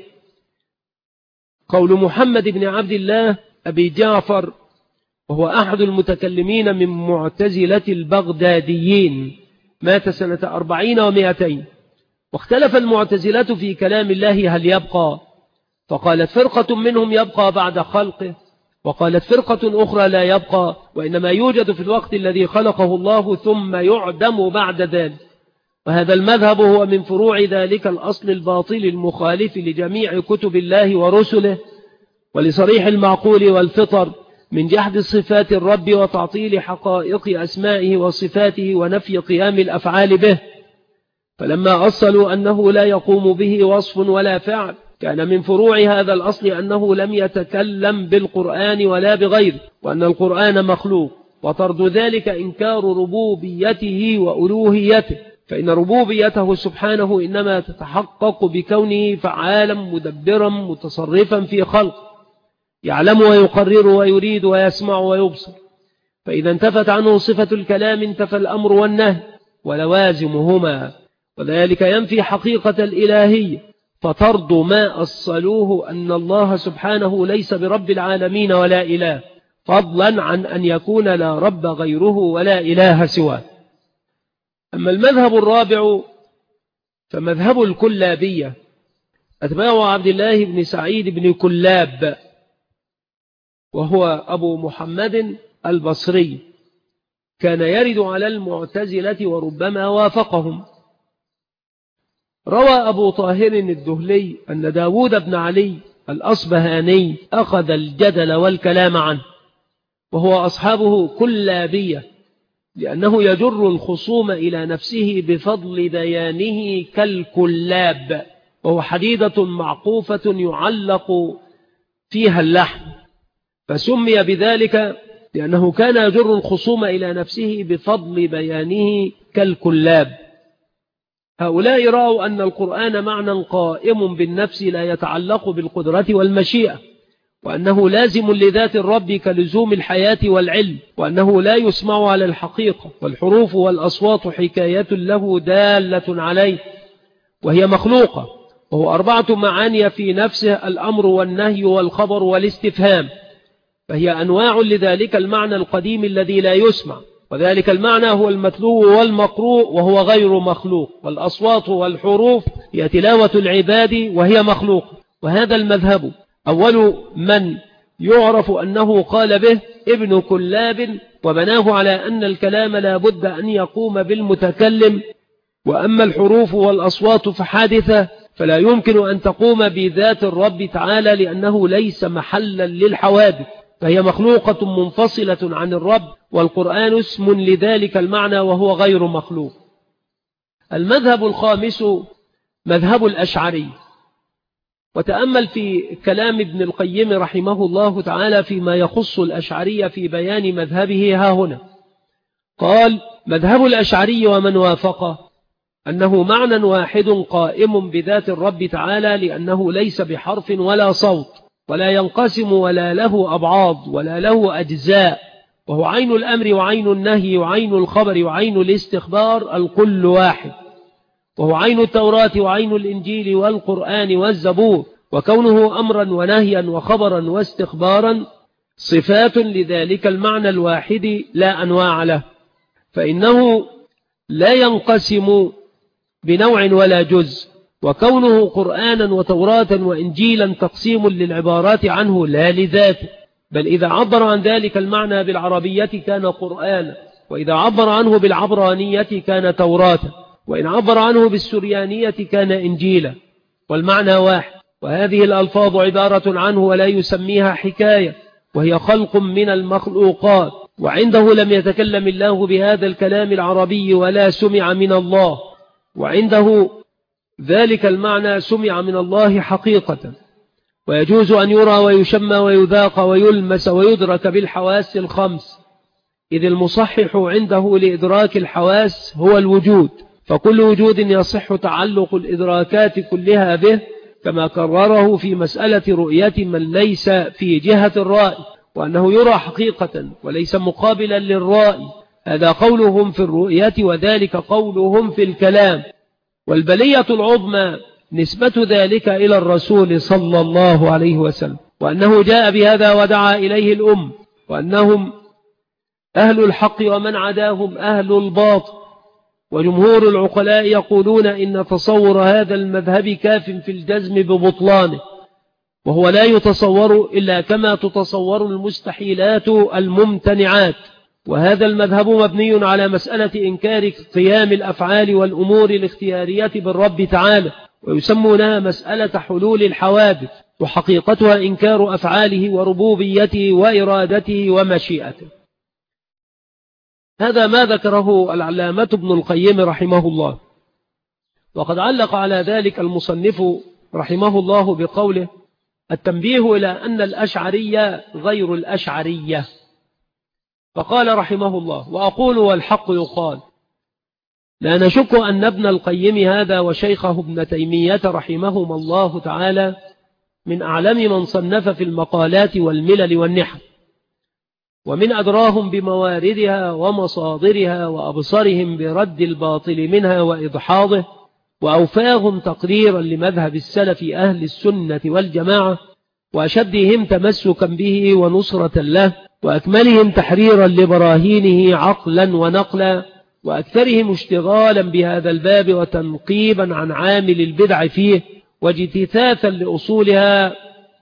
قول محمد بن عبد الله أبي جعفر، وهو أحد المتكلمين من معتزلة البغداديين، مات سنة أربعين ومائتين. واختلف المعتزلة في كلام الله هل يبقى، فقالت فرقة منهم يبقى بعد خلقه، وقالت فرقة أخرى لا يبقى، وإنما يوجد في الوقت الذي خلقه الله ثم يعدم بعد ذلك. وهذا المذهب هو من فروع ذلك الأصل الباطل المخالف لجميع كتب الله ورسله، ولصريح المعقول والفطر من جحد صفات الرب وتعطيل حقائق أسمائه وصفاته ونفي قيام الأفعال به. فلما أصلوا أنه لا يقوم به وصف ولا فعل، كان من فروع هذا الأصل أنه لم يتكلم بالقرآن ولا بغيره، وأن القرآن مخلوق، وطرد ذلك إنكار ربوبيته وألوهيته، فإن ربوبيته سبحانه إنما تتحقق بكونه فعالا مدبرا متصرفا في خلق، يعلم ويقرر ويريد ويسمع ويبصر. فإذا انتفت عنه صفة الكلام انتفى الأمر والنهي ولوازمهما، وذلك ينفي حقيقة الإلهية. فطرد ما أصلوه أن الله سبحانه ليس برب العالمين ولا إله، فضلا عن أن يكون لا رب غيره ولا إله سواه. أما المذهب الرابع فمذهب الكلابية، أتباع عبد الله بن سعيد بن كلاب، وهو أبو محمد البصري، كان يرد على المعتزلة وربما وافقهم. روى أبو طاهر الدهلي أن داود بن علي الأصبهاني أخذ الجدل والكلام عنه، وهو أصحابه كلابية، لأنه يجر الخصوم إلى نفسه بفضل بيانه كالكلاب، وهو حديدة معقوفة يعلق فيها اللحم، فسمي بذلك لأنه كان يجر الخصوم إلى نفسه بفضل بيانه كالكلاب. هؤلاء رأوا أن القرآن معنى قائم بالنفس لا يتعلق بالقدرة والمشيئة، وأنه لازم لذات الرب كلزوم الحياة والعلم، وأنه لا يسمع على الحقيقة، والحروف والأصوات حكاية له دالة عليه، وهي مخلوقة، وهو أربعة معاني في نفسه: الأمر والنهي والخبر والاستفهام، فهي أنواع لذلك المعنى القديم الذي لا يسمع، وذلك المعنى هو المتلو والمقروء وهو غير مخلوق، والأصوات والحروف هي تلاوة العباد وهي مخلوق. وهذا المذهب أول من يعرف أنه قال به ابن كلاب، وبناه على أن الكلام لا بد أن يقوم بالمتكلم، وأما الحروف والأصوات فحادثة فلا يمكن أن تقوم بذات الرب تعالى، لأنه ليس محلا للحوادث، فهي مخلوقة منفصلة عن الرب، والقرآن اسم لذلك المعنى وهو غير مخلوق. المذهب الخامس مذهب الأشعري. وتأمل في كلام ابن القيم رحمه الله تعالى فيما يخص الأشعري في بيان مذهبه ها هنا. قال: مذهب الأشعري ومن وافقه أنه معنى واحد قائم بذات الرب تعالى، لأنه ليس بحرف ولا صوت، ولا ينقسم ولا له أبعاض ولا له أجزاء، وهو عين الأمر وعين النهي وعين الخبر وعين الاستخبار، الكل واحد، وهو عين التوراة وعين الإنجيل والقرآن والزبور، وكونه أمرا ونهيا وخبرا واستخبارا صفات لذلك المعنى الواحد لا أنواع له، فإنه لا ينقسم بنوع ولا جزء، وكونه قرآنا وتوراة وإنجيلا تقسيم للعبارات عنه لا لذاته، بل إذا عبر عن ذلك المعنى بالعربية كان قرآنا، وإذا عبر عنه بالعبرانية كان توراة، وإن عبر عنه بالسريانية كان إنجيلا، والمعنى واحد. وهذه الألفاظ عبارة عنه ولا يسميها حكاية، وهي خلق من المخلوقات، وعنده لم يتكلم الله بهذا الكلام العربي ولا سمع من الله، وعنده ذلك المعنى سمع من الله حقيقة، ويجوز أن يرى ويشمى ويذاق ويلمس ويدرك بالحواس الخمس، إذ المصحح عنده لإدراك الحواس هو الوجود، فكل وجود يصح تعلق الإدراكات كلها به، كما كرره في مسألة رؤية من ليس في جهة الرأي، وأنه يرى حقيقة وليس مقابلا للرأي. هذا قولهم في الرؤية، وذلك قولهم في الكلام. والبلية العظمى نسبة ذلك إلى الرسول صلى الله عليه وسلم، وأنه جاء بهذا ودعا إليه الأم، وأنهم أهل الحق ومن عداهم أهل الباطل. وجمهور العقلاء يقولون إن تصور هذا المذهب كاف في الجزم ببطلانه، وهو لا يتصور إلا كما تتصور المستحيلات الممتنعات. وهذا المذهب مبني على مسألة إنكار قيام الأفعال والأمور الاختيارية بالرب تعالى، ويسمونها مسألة حلول الحوادث، وحقيقتها إنكار أفعاله وربوبيته وإرادته ومشيئته. هذا ما ذكره العلامة ابن القيم رحمه الله. وقد علق على ذلك المصنف رحمه الله بقوله: التنبيه إلى أن الأشعرية غير الأشعرية. فقال رحمه الله: وأقول والحق يقال. لا نشك أن ابن القيم هذا وشيخه ابن تيمية رحمهما الله تعالى من أعلم من صنف في المقالات والملل والنحل، ومن أدراهم بمواردها ومصادرها وأبصرهم برد الباطل منها وإدحاضه، وأوفاهم تقريرا لمذهب السلف أهل السنة والجماعة، وأشدهم تمسكا به ونصرة له، وأكملهم تحريرا لبراهينه عقلا ونقلا، وأكثرهم اشتغالا بهذا الباب وتنقيبا عن عامل البدع فيه واجتثاثا لأصولها.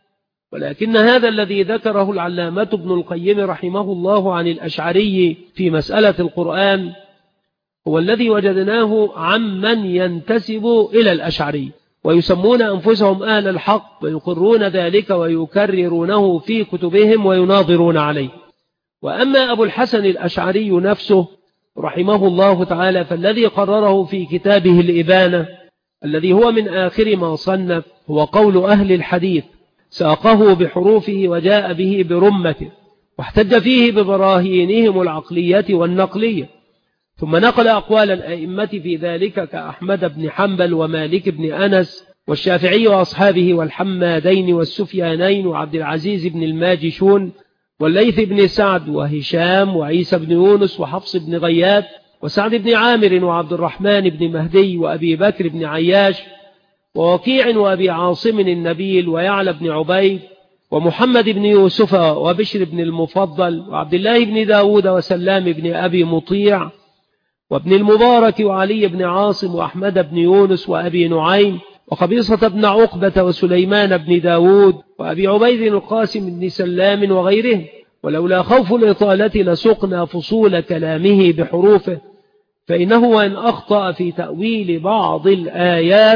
ولكن هذا الذي ذكره العلامة ابن القيم رحمه الله عن الأشعري في مسألة القرآن هو الذي وجدناه عمن ينتسب إلى الأشعري، ويسمون أنفسهم أهل الحق ويقرون ذلك ويكررونه في كتبهم ويناظرون عليه. وأما أبو الحسن الأشعري نفسه رحمه الله تعالى فالذي قرره في كتابه الإبانة الذي هو من آخر ما صنف هو قول أهل الحديث، ساقه بحروفه وجاء به برمته، واحتج فيه ببراهينهم العقلية والنقلية، ثم نقل أقوال الأئمة في ذلك كأحمد بن حنبل ومالك بن أنس والشافعي وأصحابه والحمادين والسفيانين وعبد العزيز بن الماجشون والليث بن سعد وهشام وعيسى بن يونس وحفص بن غياث وسعد بن عامر وعبد الرحمن بن مهدي وأبي بكر بن عياش ووكيع وأبي عاصم النبيل ويعلى بن عبيد ومحمد بن يوسف وبشر بن المفضل وعبد الله بن داود وسلام بن أبي مطيع وابن المبارك وعلي بن عاصم وأحمد بن يونس وأبي نعيم وقبيصة بن عقبة وسليمان بن داود وأبي عبيد القاسم بن سلام وغيره. ولولا خوف الإطالة لسقنا فصول كلامه بحروفه، فإنه وإن أخطأ في تأويل بعض الآيات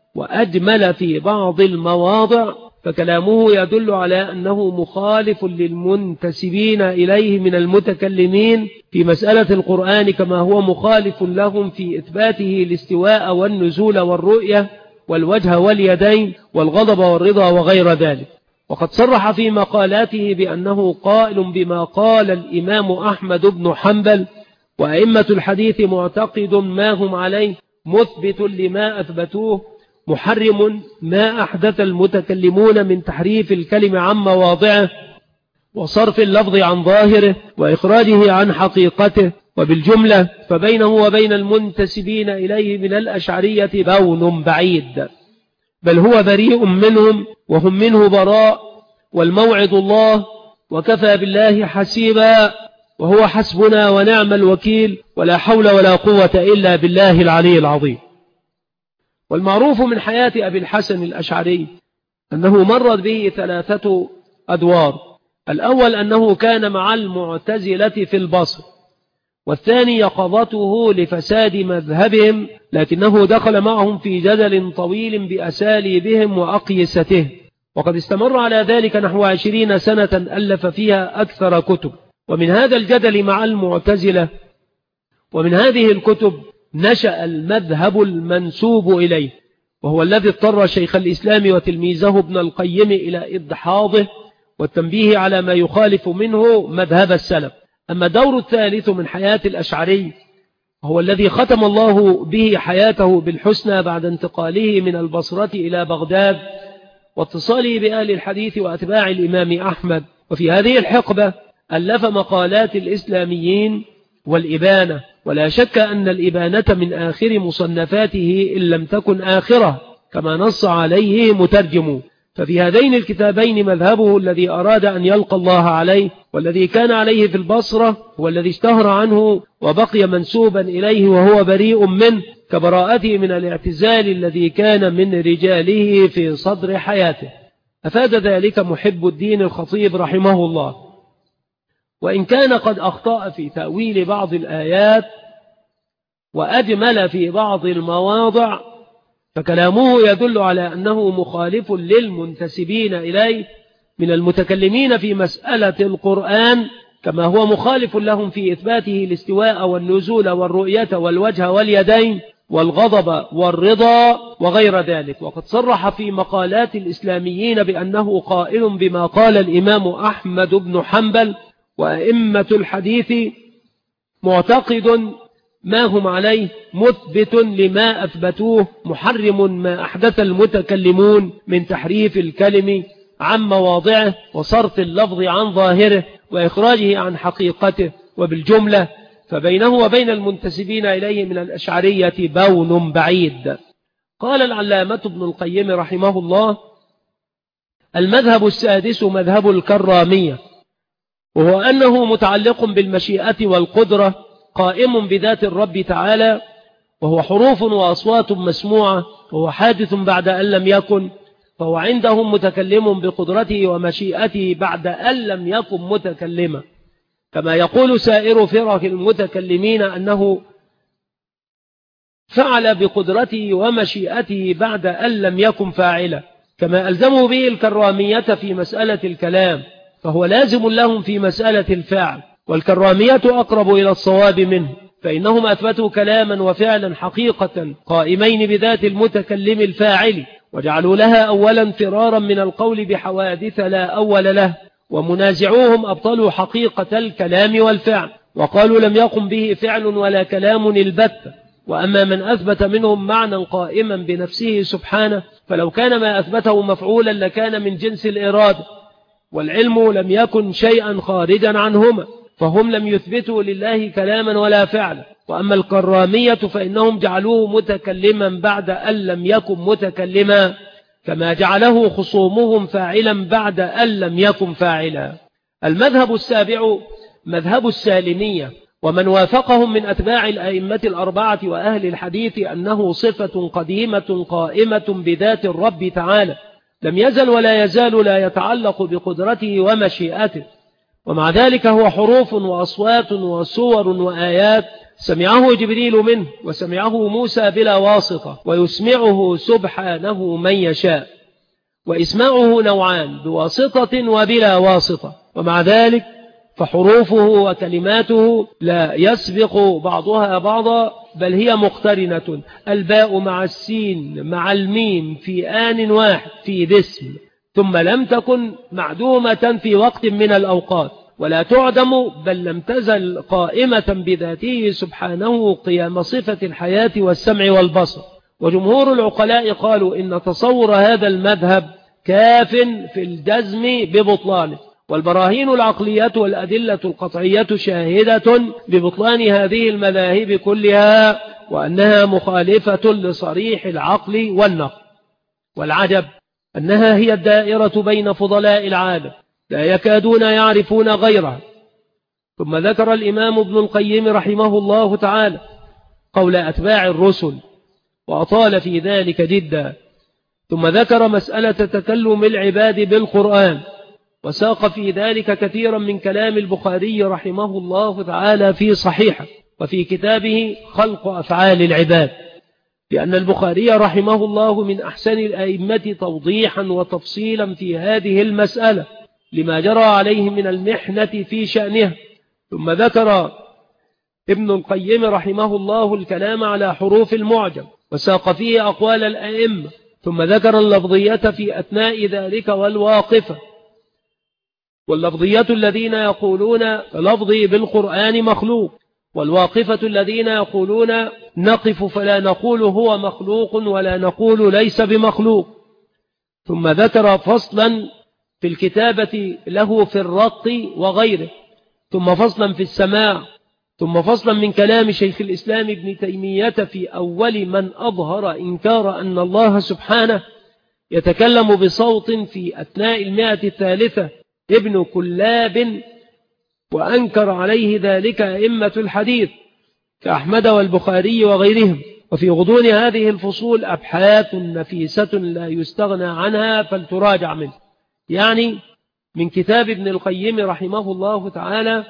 وأجمل في بعض المواضع فكلامه يدل على أنه مخالف للمنتسبين إليه من المتكلمين في مسألة القرآن، كما هو مخالف لهم في إثباته الاستواء والنزول والرؤية والوجه واليدين والغضب والرضا وغير ذلك. وقد صرح في مقالاته بأنه قائل بما قال الإمام أحمد بن حنبل وأئمة الحديث معتقد ما هم عليه، مثبت لما أثبتوه، محرم ما أحدث المتكلمون من تحريف الكلم عن مواضعه وصرف اللفظ عن ظاهره وإخراجه عن حقيقته. وبالجملة فبينه وبين المنتسبين إليه من الأشعرية بون بعيد، بل هو بريء منهم وهم منه براء، والموعد الله وكفى بالله حسيبا، وهو حسبنا ونعم الوكيل، ولا حول ولا قوة إلا بالله العلي العظيم. والمعروف من حياة أبي الحسن الأشعري أنه مرت به ثلاثة أدوار. الأول أنه كان مع المعتزلة في البصر، والثاني يقظته لفساد مذهبهم، لكنه دخل معهم في جدل طويل بأساليبهم وأقيستهم، وقد استمر على ذلك نحو عشرين سنة ألف فيها أكثر كتب. ومن هذا الجدل مع المعتزلة ومن هذه الكتب نشأ المذهب المنسوب إليه، وهو الذي اضطر شيخ الإسلام وتلميذه ابن القيم إلى إدحاضه والتنبيه على ما يخالف منه مذهب السلف. أما الدور الثالث من حياة الأشعري هو الذي ختم الله به حياته بالحسنى بعد انتقاله من البصرة إلى بغداد واتصاله بأهل الحديث وأتباع الإمام أحمد. وفي هذه الحقبة ألف مقالات الإسلاميين والإبانة، ولا شك أن الإبانة من آخر مصنفاته إن لم تكن آخرة كما نص عليه مترجم. ففي هذين الكتابين مذهبه الذي أراد أن يلقى الله عليه، والذي كان عليه في البصرة هو الذي اشتهر عنه وبقي منسوبا إليه وهو بريء منه، كبراءته من الاعتزال الذي كان من رجاله في صدر حياته. أفاد ذلك محب الدين الخطيب رحمه الله، وإن كان قد أخطأ في تأويل بعض الآيات وأجمل في بعض المواضع، فكلامه يدل على أنه مخالف للمنتسبين إليه من المتكلمين في مسألة القرآن، كما هو مخالف لهم في إثباته الاستواء والنزول والرؤية والوجه واليدين والغضب والرضا وغير ذلك. وقد صرح في مقالات الإسلاميين بأنه قائل بما قال الإمام أحمد بن حنبل وأئمة الحديث، معتقد ما هم عليه، مثبت لما أثبتوه، محرم ما أحدث المتكلمون من تحريف الكلم عن مواضعه وصرف اللفظ عن ظاهره وإخراجه عن حقيقته. وبالجملة فبينه وبين المنتسبين إليه من الأشعرية بون بعيد. قال العلامة ابن القيم رحمه الله: المذهب السادس مذهب الكرامية، وهو أنه متعلق بالمشيئة والقدرة، قائم بذات الرب تعالى، وهو حروف وأصوات مسموعة، وهو حادث بعد أن لم يكن، فهو عندهم متكلم بقدرته ومشيئته بعد أن لم يكن متكلما، كما يقول سائر فرق المتكلمين أنه فعل بقدرته ومشيئته بعد أن لم يكن فاعلا، كما ألزموا به الكرامية في مسألة الكلام، فهو لازم لهم في مسألة الفعل، والكرامية أقرب إلى الصواب منه، فإنهم أثبتوا كلاما وفعلا حقيقة قائمين بذات المتكلم الفاعل، وجعلوا لها أولا فرارا من القول بحوادث لا أول له، ومنازعوهم أبطلوا حقيقة الكلام والفعل، وقالوا لم يقم به فعل ولا كلام البتة. وأما من أثبت منهم معنى قائما بنفسه سبحانه، فلو كان ما أثبته مفعولا لكان من جنس الإرادة، والعلم لم يكن شيئا خارجا عنهما، فهم لم يثبتوا لله كلاما ولا فعلا. وأما الكرامية فإنهم جعلوه متكلما بعد أن لم يكن متكلما، كما جعله خصومهم فاعلا بعد أن لم يكن فاعلا. المذهب السابع مذهب السالمية، ومن وافقهم من أتباع الأئمة الأربعة وأهل الحديث أنه صفة قديمة قائمة بذات الرب تعالى، لم يزل ولا يزال لا يتعلق بقدرته ومشيئته، ومع ذلك هو حروف وأصوات وصور وآيات سمعه جبريل منه وسمعه موسى بلا واسطة، ويسمعه سبحانه من يشاء، وإسماعه نوعان، بواسطة وبلا واسطة، ومع ذلك فحروفه وكلماته لا يسبق بعضها بعضا، بل هي مقترنة، الباء مع السين مع الميم في آن واحد في باسم، ثم لم تكن معدومة في وقت من الأوقات، ولا تعدم، بل لم تزل قائمة بذاته سبحانه قيام صفة الحياة والسمع والبصر. وجمهور العقلاء قالوا إن تصور هذا المذهب كاف في الجزم ببطلانه، والبراهين العقلية والأدلة القطعية شاهدة ببطلان هذه المذاهب كلها، وأنها مخالفة لصريح العقل والنقل. والعجب أنها هي الدائرة بين فضلاء العالم لا يكادون يعرفون غيرها. ثم ذكر الإمام ابن القيم رحمه الله تعالى قول أتباع الرسل، وأطال في ذلك جدا، ثم ذكر مسألة تكلم العباد بالقرآن، وساق في ذلك كثيرا من كلام البخاري رحمه الله تعالى في صحيحه وفي كتابه خلق أفعال العباد، لأن البخاري رحمه الله من أحسن الأئمة توضيحا وتفصيلا في هذه المسألة لما جرى عليه من المحنة في شأنها. ثم ذكر ابن القيم رحمه الله الكلام على حروف المعجم وساق فيه أقوال الأئمة، ثم ذكر اللفظية في أثناء ذلك والواقفة، واللفظية الذين يقولون لفظي بالقرآن مخلوق، والواقفة الذين يقولون نقف فلا نقول هو مخلوق ولا نقول ليس بمخلوق. ثم ذكر فصلا في الكتابة له في الرق وغيره، ثم فصلا في السماع، ثم فصلا من كلام شيخ الإسلام ابن تيمية في أول من أظهر إنكار أن الله سبحانه يتكلم بصوت في أثناء المئة الثالثة ابن كلاب، وأنكر عليه ذلك أئمة الحديث كأحمد والبخاري وغيرهم. وفي غضون هذه الفصول أبحاث نفيسة لا يستغنى عنها فلتراجع منه، يعني من كتاب ابن القيم رحمه الله تعالى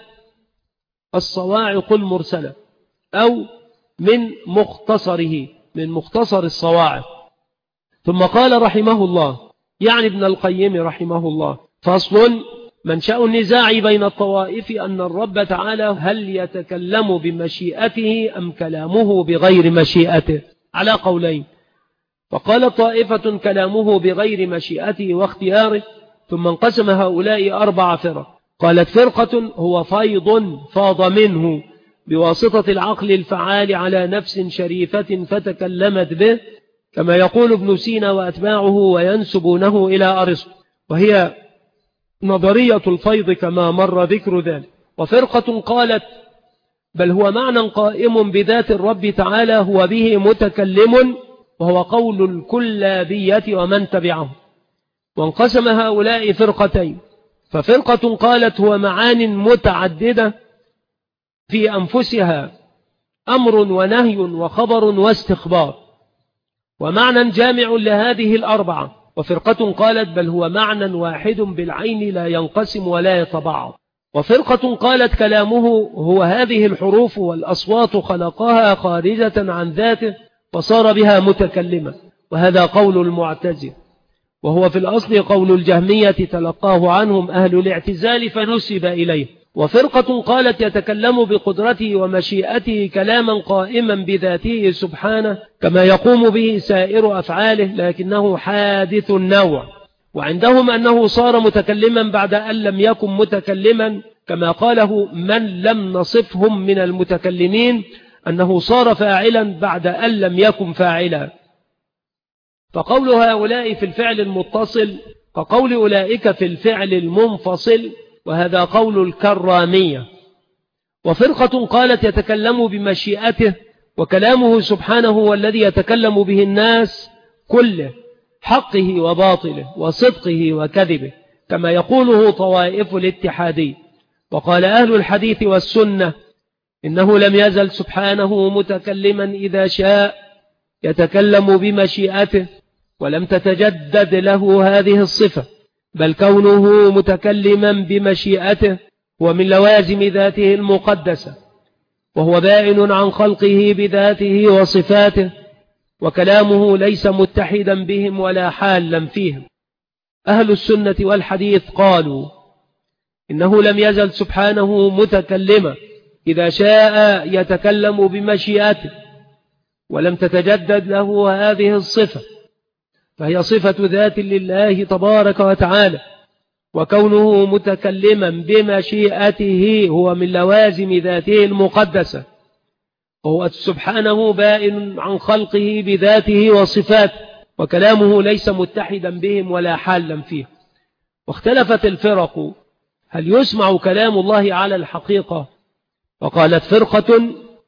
الصواعق المرسلة، أو من مختصره من مختصر الصواعق. ثم قال رحمه الله، يعني ابن القيم رحمه الله: فصل: منشأ النزاع بين الطوائف أن الرب تعالى هل يتكلم بمشيئته أم كلامه بغير مشيئته، على قولين. فقال طائفة كلامه بغير مشيئته واختياره، ثم انقسم هؤلاء أربع فرق. قالت فرقة هو فيض فاض منه بواسطة العقل الفعال على نفس شريفة فتكلمت به، كما يقول ابن سينا وأتباعه وينسبونه إلى أرسطو، وهي نظرية الفيض كما مر ذكر ذلك. وفرقة قالت بل هو معنى قائم بذات الرب تعالى هو به متكلم، وهو قول الكلابية ومن تبعه. وانقسم هؤلاء فرقتين، ففرقة قالت هو معان متعددة في أنفسها أمر ونهي وخبر واستخبار، ومعنى جامع لهذه الأربعة. وفرقة قالت بل هو معنى واحد بالعين لا ينقسم ولا يتبعض. وفرقة قالت كلامه هو هذه الحروف والأصوات خلقها خارجة عن ذاته فصار بها متكلمة، وهذا قول المعتزلة، وهو في الأصل قول الجهمية تلقاه عنهم أهل الاعتزال فنسب إليه. وفرقة قالت يتكلم بقدرته ومشيئته كلاما قائما بذاته سبحانه كما يقوم به سائر أفعاله، لكنه حادث النوع. وعندهم أنه صار متكلما بعد أن لم يكن متكلما، كما قاله من لم نصفهم من المتكلمين أنه صار فاعلا بعد أن لم يكن فاعلا. فقول هؤلاء في الفعل المتصل كقول أولئك في الفعل المنفصل، وهذا قول الكرامية. وفرقة قالت يتكلم بمشيئته، وكلامه سبحانه هو الذي يتكلم به الناس كله، حقه وباطله وصدقه وكذبه، كما يقوله طوائف الاتحادي. وقال أهل الحديث والسنة إنه لم يزل سبحانه متكلما إذا شاء يتكلم بمشيئته، ولم تتجدد له هذه الصفة، بل كونه متكلما بمشيئته ومن لوازم ذاته المقدسة، وهو بائن عن خلقه بذاته وصفاته، وكلامه ليس متحدا بهم ولا حالا فيهم. أهل السنة والحديث قالوا إنه لم يزل سبحانه متكلما إذا شاء يتكلم بمشيئته، ولم تتجدد له هذه الصفة، فهي صفة ذات لله تبارك وتعالى. وكونه متكلما بمشيئته هو من لوازم ذاته المقدسة، وهو سبحانه بائن عن خلقه بذاته وصفاته، وكلامه ليس متحدا بهم ولا حالا فيه. واختلفت الفرق هل يسمع كلام الله على الحقيقة؟ وقالت فرقة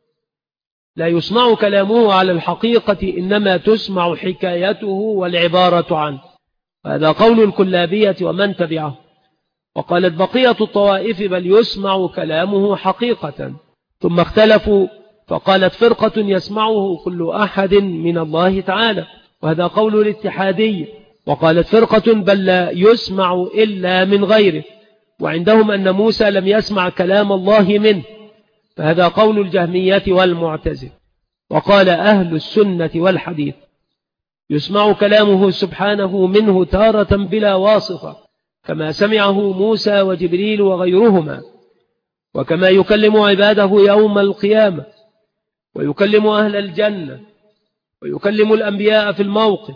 لا يسمع كلامه على الحقيقة، إنما تسمع حكايته والعبارة عنه، هذا قول الكلابية ومن تبعه. وقالت بقية الطوائف بل يسمع كلامه حقيقة، ثم اختلفوا، فقالت فرقة يسمعه كل أحد من الله تعالى، وهذا قول الاتحادي. وقالت فرقة بل لا يسمع إلا من غيره، وعندهم أن موسى لم يسمع كلام الله منه، فهذا قول الجهمية والمعتزلة. وقال أهل السنة والحديث يسمع كلامه سبحانه منه تارة بلا واسطة، كما سمعه موسى وجبريل وغيرهما، وكما يكلم عباده يوم القيامة، ويكلم أهل الجنة، ويكلم الأنبياء في الموقف،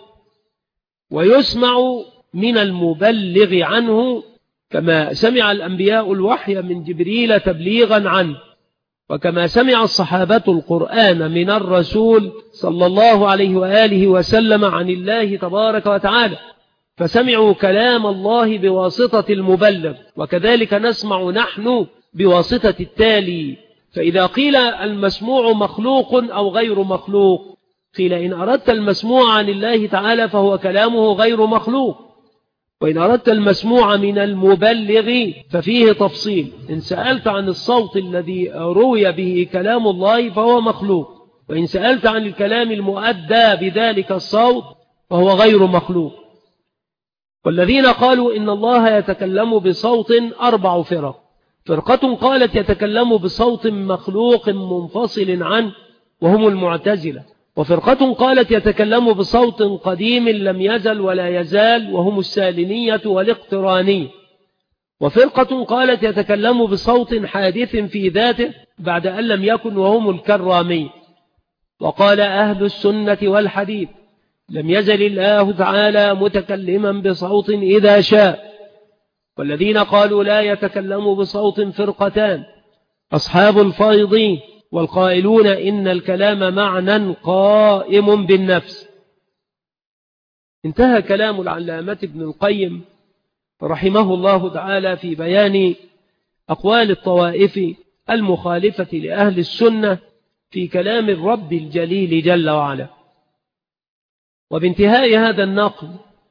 ويسمع من المبلغ عنه كما سمع الأنبياء الوحي من جبريل تبليغا عنه، وكما سمع الصحابة القرآن من الرسول صلى الله عليه وآله وسلم عن الله تبارك وتعالى، فسمعوا كلام الله بواسطة المبلغ، وكذلك نسمع نحن بواسطة التالي. فإذا قيل المسموع مخلوق أو غير مخلوق، قيل إن أردت المسموع عن الله تعالى فهو كلامه غير مخلوق، وإن أردت المسموع من المبلغ ففيه تفصيل. إن سألت عن الصوت الذي روي به كلام الله فهو مخلوق، وإن سألت عن الكلام المؤدى بذلك الصوت فهو غير مخلوق. والذين قالوا إن الله يتكلم بصوت أربع فرق: فرقة قالت يتكلم بصوت مخلوق منفصل عنه وهم المعتزلة، وفرقة قالت يتكلم بصوت قديم لم يزل ولا يزال وهم السالنية والاقترانية، وفرقة قالت يتكلم بصوت حادث في ذاته بعد أن لم يكن وهم الكرامية. وقال أهل السنة والحديث لم يزل الله تعالى متكلما بصوت إذا شاء. والذين قالوا لا يتكلم بصوت فرقتان: أصحاب الفيض والقائلون إن الكلام معنى قائم بالنفس. انتهى كلام العلامة ابن القيم رحمه الله تعالى في بيان أقوال الطوائف المخالفة لأهل السنة في كلام الرب الجليل جل وعلا. وبانتهاء هذا النقل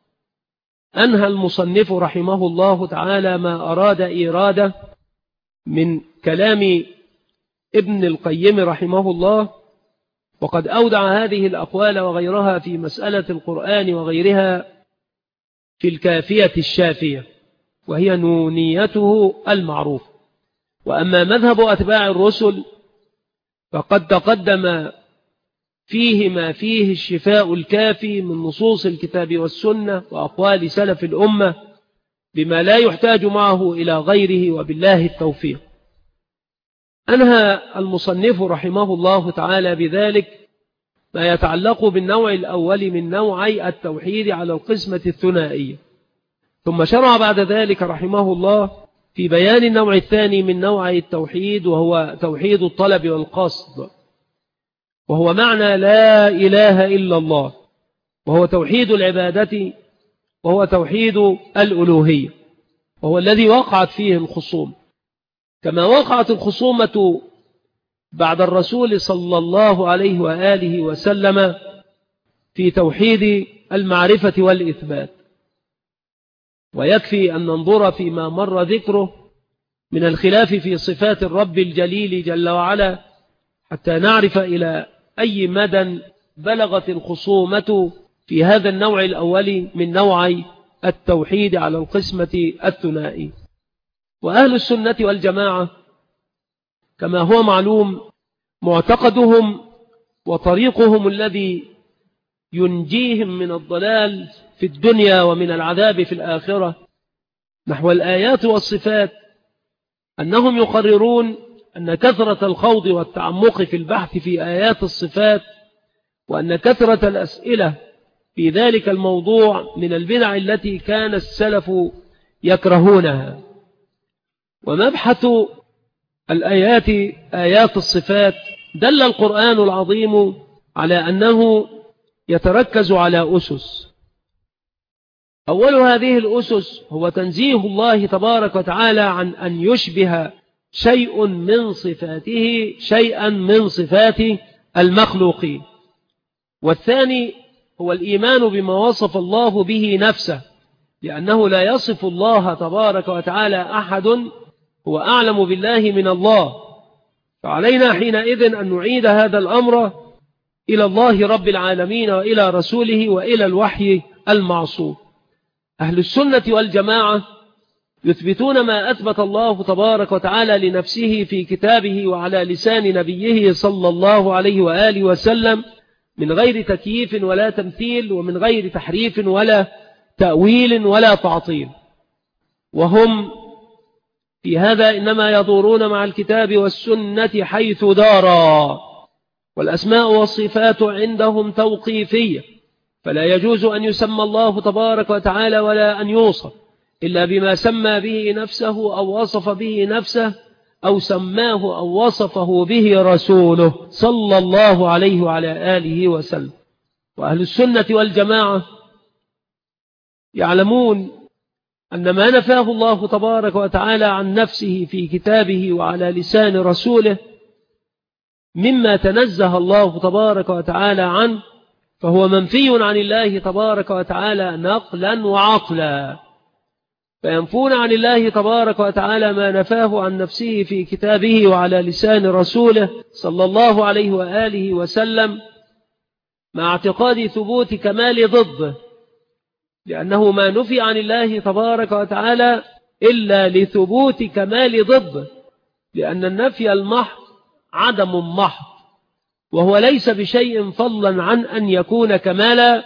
أنهى المصنف رحمه الله تعالى ما أراد إيراده من كلام ابن القيم رحمه الله، وقد أودع هذه الأقوال وغيرها في مسألة القرآن وغيرها في الكافية الشافية، وهي نونيته المعروف. وأما مذهب أتباع الرسل فقد تقدم فيه ما فيه الشفاء الكافي من نصوص الكتاب والسنة وأقوال سلف الأمة بما لا يحتاج معه إلى غيره، وبالله التوفيق. أنهى المصنف رحمه الله تعالى بذلك ما يتعلق بالنوع الأول من نوعي التوحيد على القسمة الثنائية، ثم شرع بعد ذلك رحمه الله في بيان النوع الثاني من نوعي التوحيد، وهو توحيد الطلب والقصد، وهو معنى لا إله إلا الله، وهو توحيد العبادة، وهو توحيد الألوهية، وهو الذي وقعت فيه الخصوم، كما وقعت الخصومة بعد الرسول صلى الله عليه وآله وسلم في توحيد المعرفة والإثبات. ويكفي أن ننظر فيما مر ذكره من الخلاف في صفات الرب الجليل جل وعلا حتى نعرف إلى أي مدى بلغت الخصومة في هذا النوع الأول من نوعي التوحيد على القسمة الثنائي. وأهل السنة والجماعة كما هو معلوم معتقدهم وطريقهم الذي ينجيهم من الضلال في الدنيا ومن العذاب في الآخرة نحو الآيات والصفات أنهم يقررون أن كثرة الخوض والتعمق في البحث في آيات الصفات وأن كثرة الأسئلة في ذلك الموضوع من البدع التي كان السلف يكرهونها. ومبحث الآيات آيات الصفات دل القرآن العظيم على أنه يتركز على أسس. أول هذه الأسس هو تنزيه الله تبارك وتعالى عن أن يشبه شيء من صفاته شيئا من صفات المخلوقين. والثاني هو الإيمان بما وصف الله به نفسه، لأنه لا يصف الله تبارك وتعالى أحد هو أعلم بالله من الله، فعلينا حينئذ أن نعيد هذا الأمر إلى الله رب العالمين وإلى رسوله وإلى الوحي المعصوم. أهل السنة والجماعة يثبتون ما أثبت الله تبارك وتعالى لنفسه في كتابه وعلى لسان نبيه صلى الله عليه وآله وسلم من غير تكييف ولا تمثيل ومن غير تحريف ولا تأويل ولا تعطيل. وهم في هذا إنما يدورون مع الكتاب والسنة حيث دارا، والأسماء والصفات عندهم توقيفية، فلا يجوز أن يسمى الله تبارك وتعالى ولا أن يوصف إلا بما سمى به نفسه أو وصف به نفسه أو سماه أو وصفه به رسوله صلى الله عليه وعلى آله وسلم. وأهل السنة والجماعة يعلمون أن ما نفاه الله تبارك وتعالى عن نفسه في كتابه وعلى لسان رسوله مما تنزه الله تبارك وتعالى عنه فهو منفي عن الله تبارك وتعالى نقلا وعقلا، فينفون عن الله تبارك وتعالى ما نفاه عن نفسه في كتابه وعلى لسان رسوله صلى الله عليه وآله وسلم مع اعتقاد ثبوت كمال ضده، لأنه ما نفي عن الله تبارك وتعالى إلا لثبوت كمال ضده، لأن النفي المحض عدم محض، وهو ليس بشيء فضلا عن أن يكون كمالا.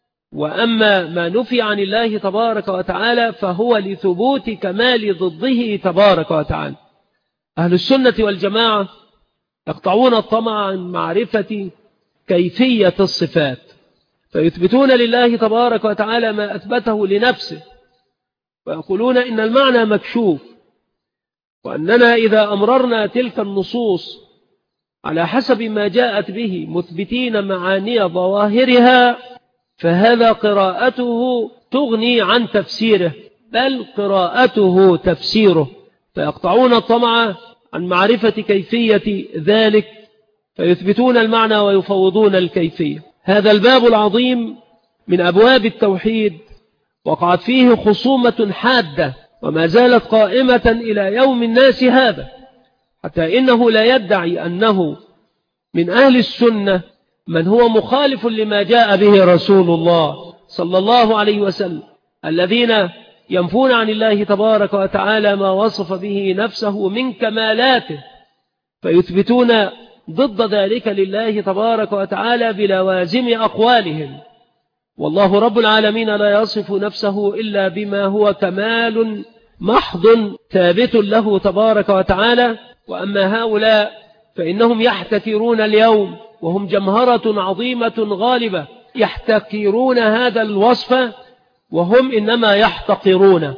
وأما ما نفي عن الله تبارك وتعالى فهو لثبوت كمال ضده تبارك وتعالى. أهل السنة والجماعة يقطعون الطمع عن معرفة كيفية الصفات، فيثبتون لله تبارك وتعالى ما أثبته لنفسه، ويقولون إن المعنى مكشوف، وأننا إذا أمررنا تلك النصوص على حسب ما جاءت به مثبتين معاني ظواهرها فهذا قراءته تغني عن تفسيره، بل قراءته تفسيره، فيقطعون الطمع عن معرفة كيفية ذلك فيثبتون المعنى ويفوضون الكيفية. هذا الباب العظيم من أبواب التوحيد وقعت فيه خصومة حادة وما زالت قائمة إلى يوم الناس هذا، حتى إنه لا يدعي أنه من أهل السنة من هو مخالف لما جاء به رسول الله صلى الله عليه وسلم، الذين ينفون عن الله تبارك وتعالى ما وصف به نفسه من كمالاته فيثبتون ضد ذلك لله تبارك وتعالى بلوازم أقوالهم. والله رب العالمين لا يصف نفسه إلا بما هو كمال محض ثابت له تبارك وتعالى. وأما هؤلاء فإنهم يحتكرون اليوم وهم جمهرة عظيمة غالبة يحتكرون هذا الوصف، وهم إنما يحتقرون،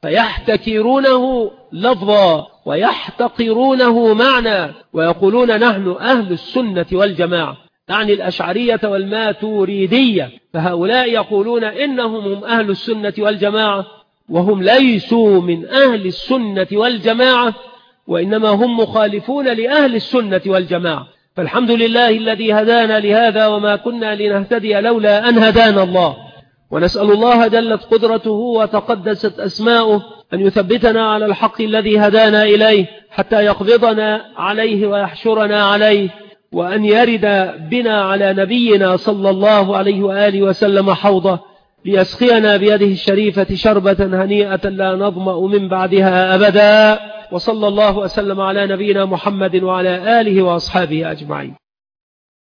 فيحتكرونه لفظا ويحتقرونه معنى، ويقولون نحن أهل السنة والجماعة، يعني الأشعرية والماتوريدية، فهؤلاء يقولون إنهم هم أهل السنة والجماعة وهم ليسوا من أهل السنة والجماعة، وإنما هم مخالفون لأهل السنة والجماعة. فالحمد لله الذي هدانا لهذا وما كنا لنهتدي لولا أن هدانا الله، ونسأل الله جلت قدرته وتقدست أسماؤه أن يثبتنا على الحق الذي هدانا إليه حتى يقبضنا عليه ويحشرنا عليه، وأن يرد بنا على نبينا صلى الله عليه وآله وسلم حوضه ليسقينا بيده الشريفة شربة هنيئة لا نظمأ من بعدها أبدا. وصلى الله وسلم على نبينا محمد وعلى آله وأصحابه أجمعين.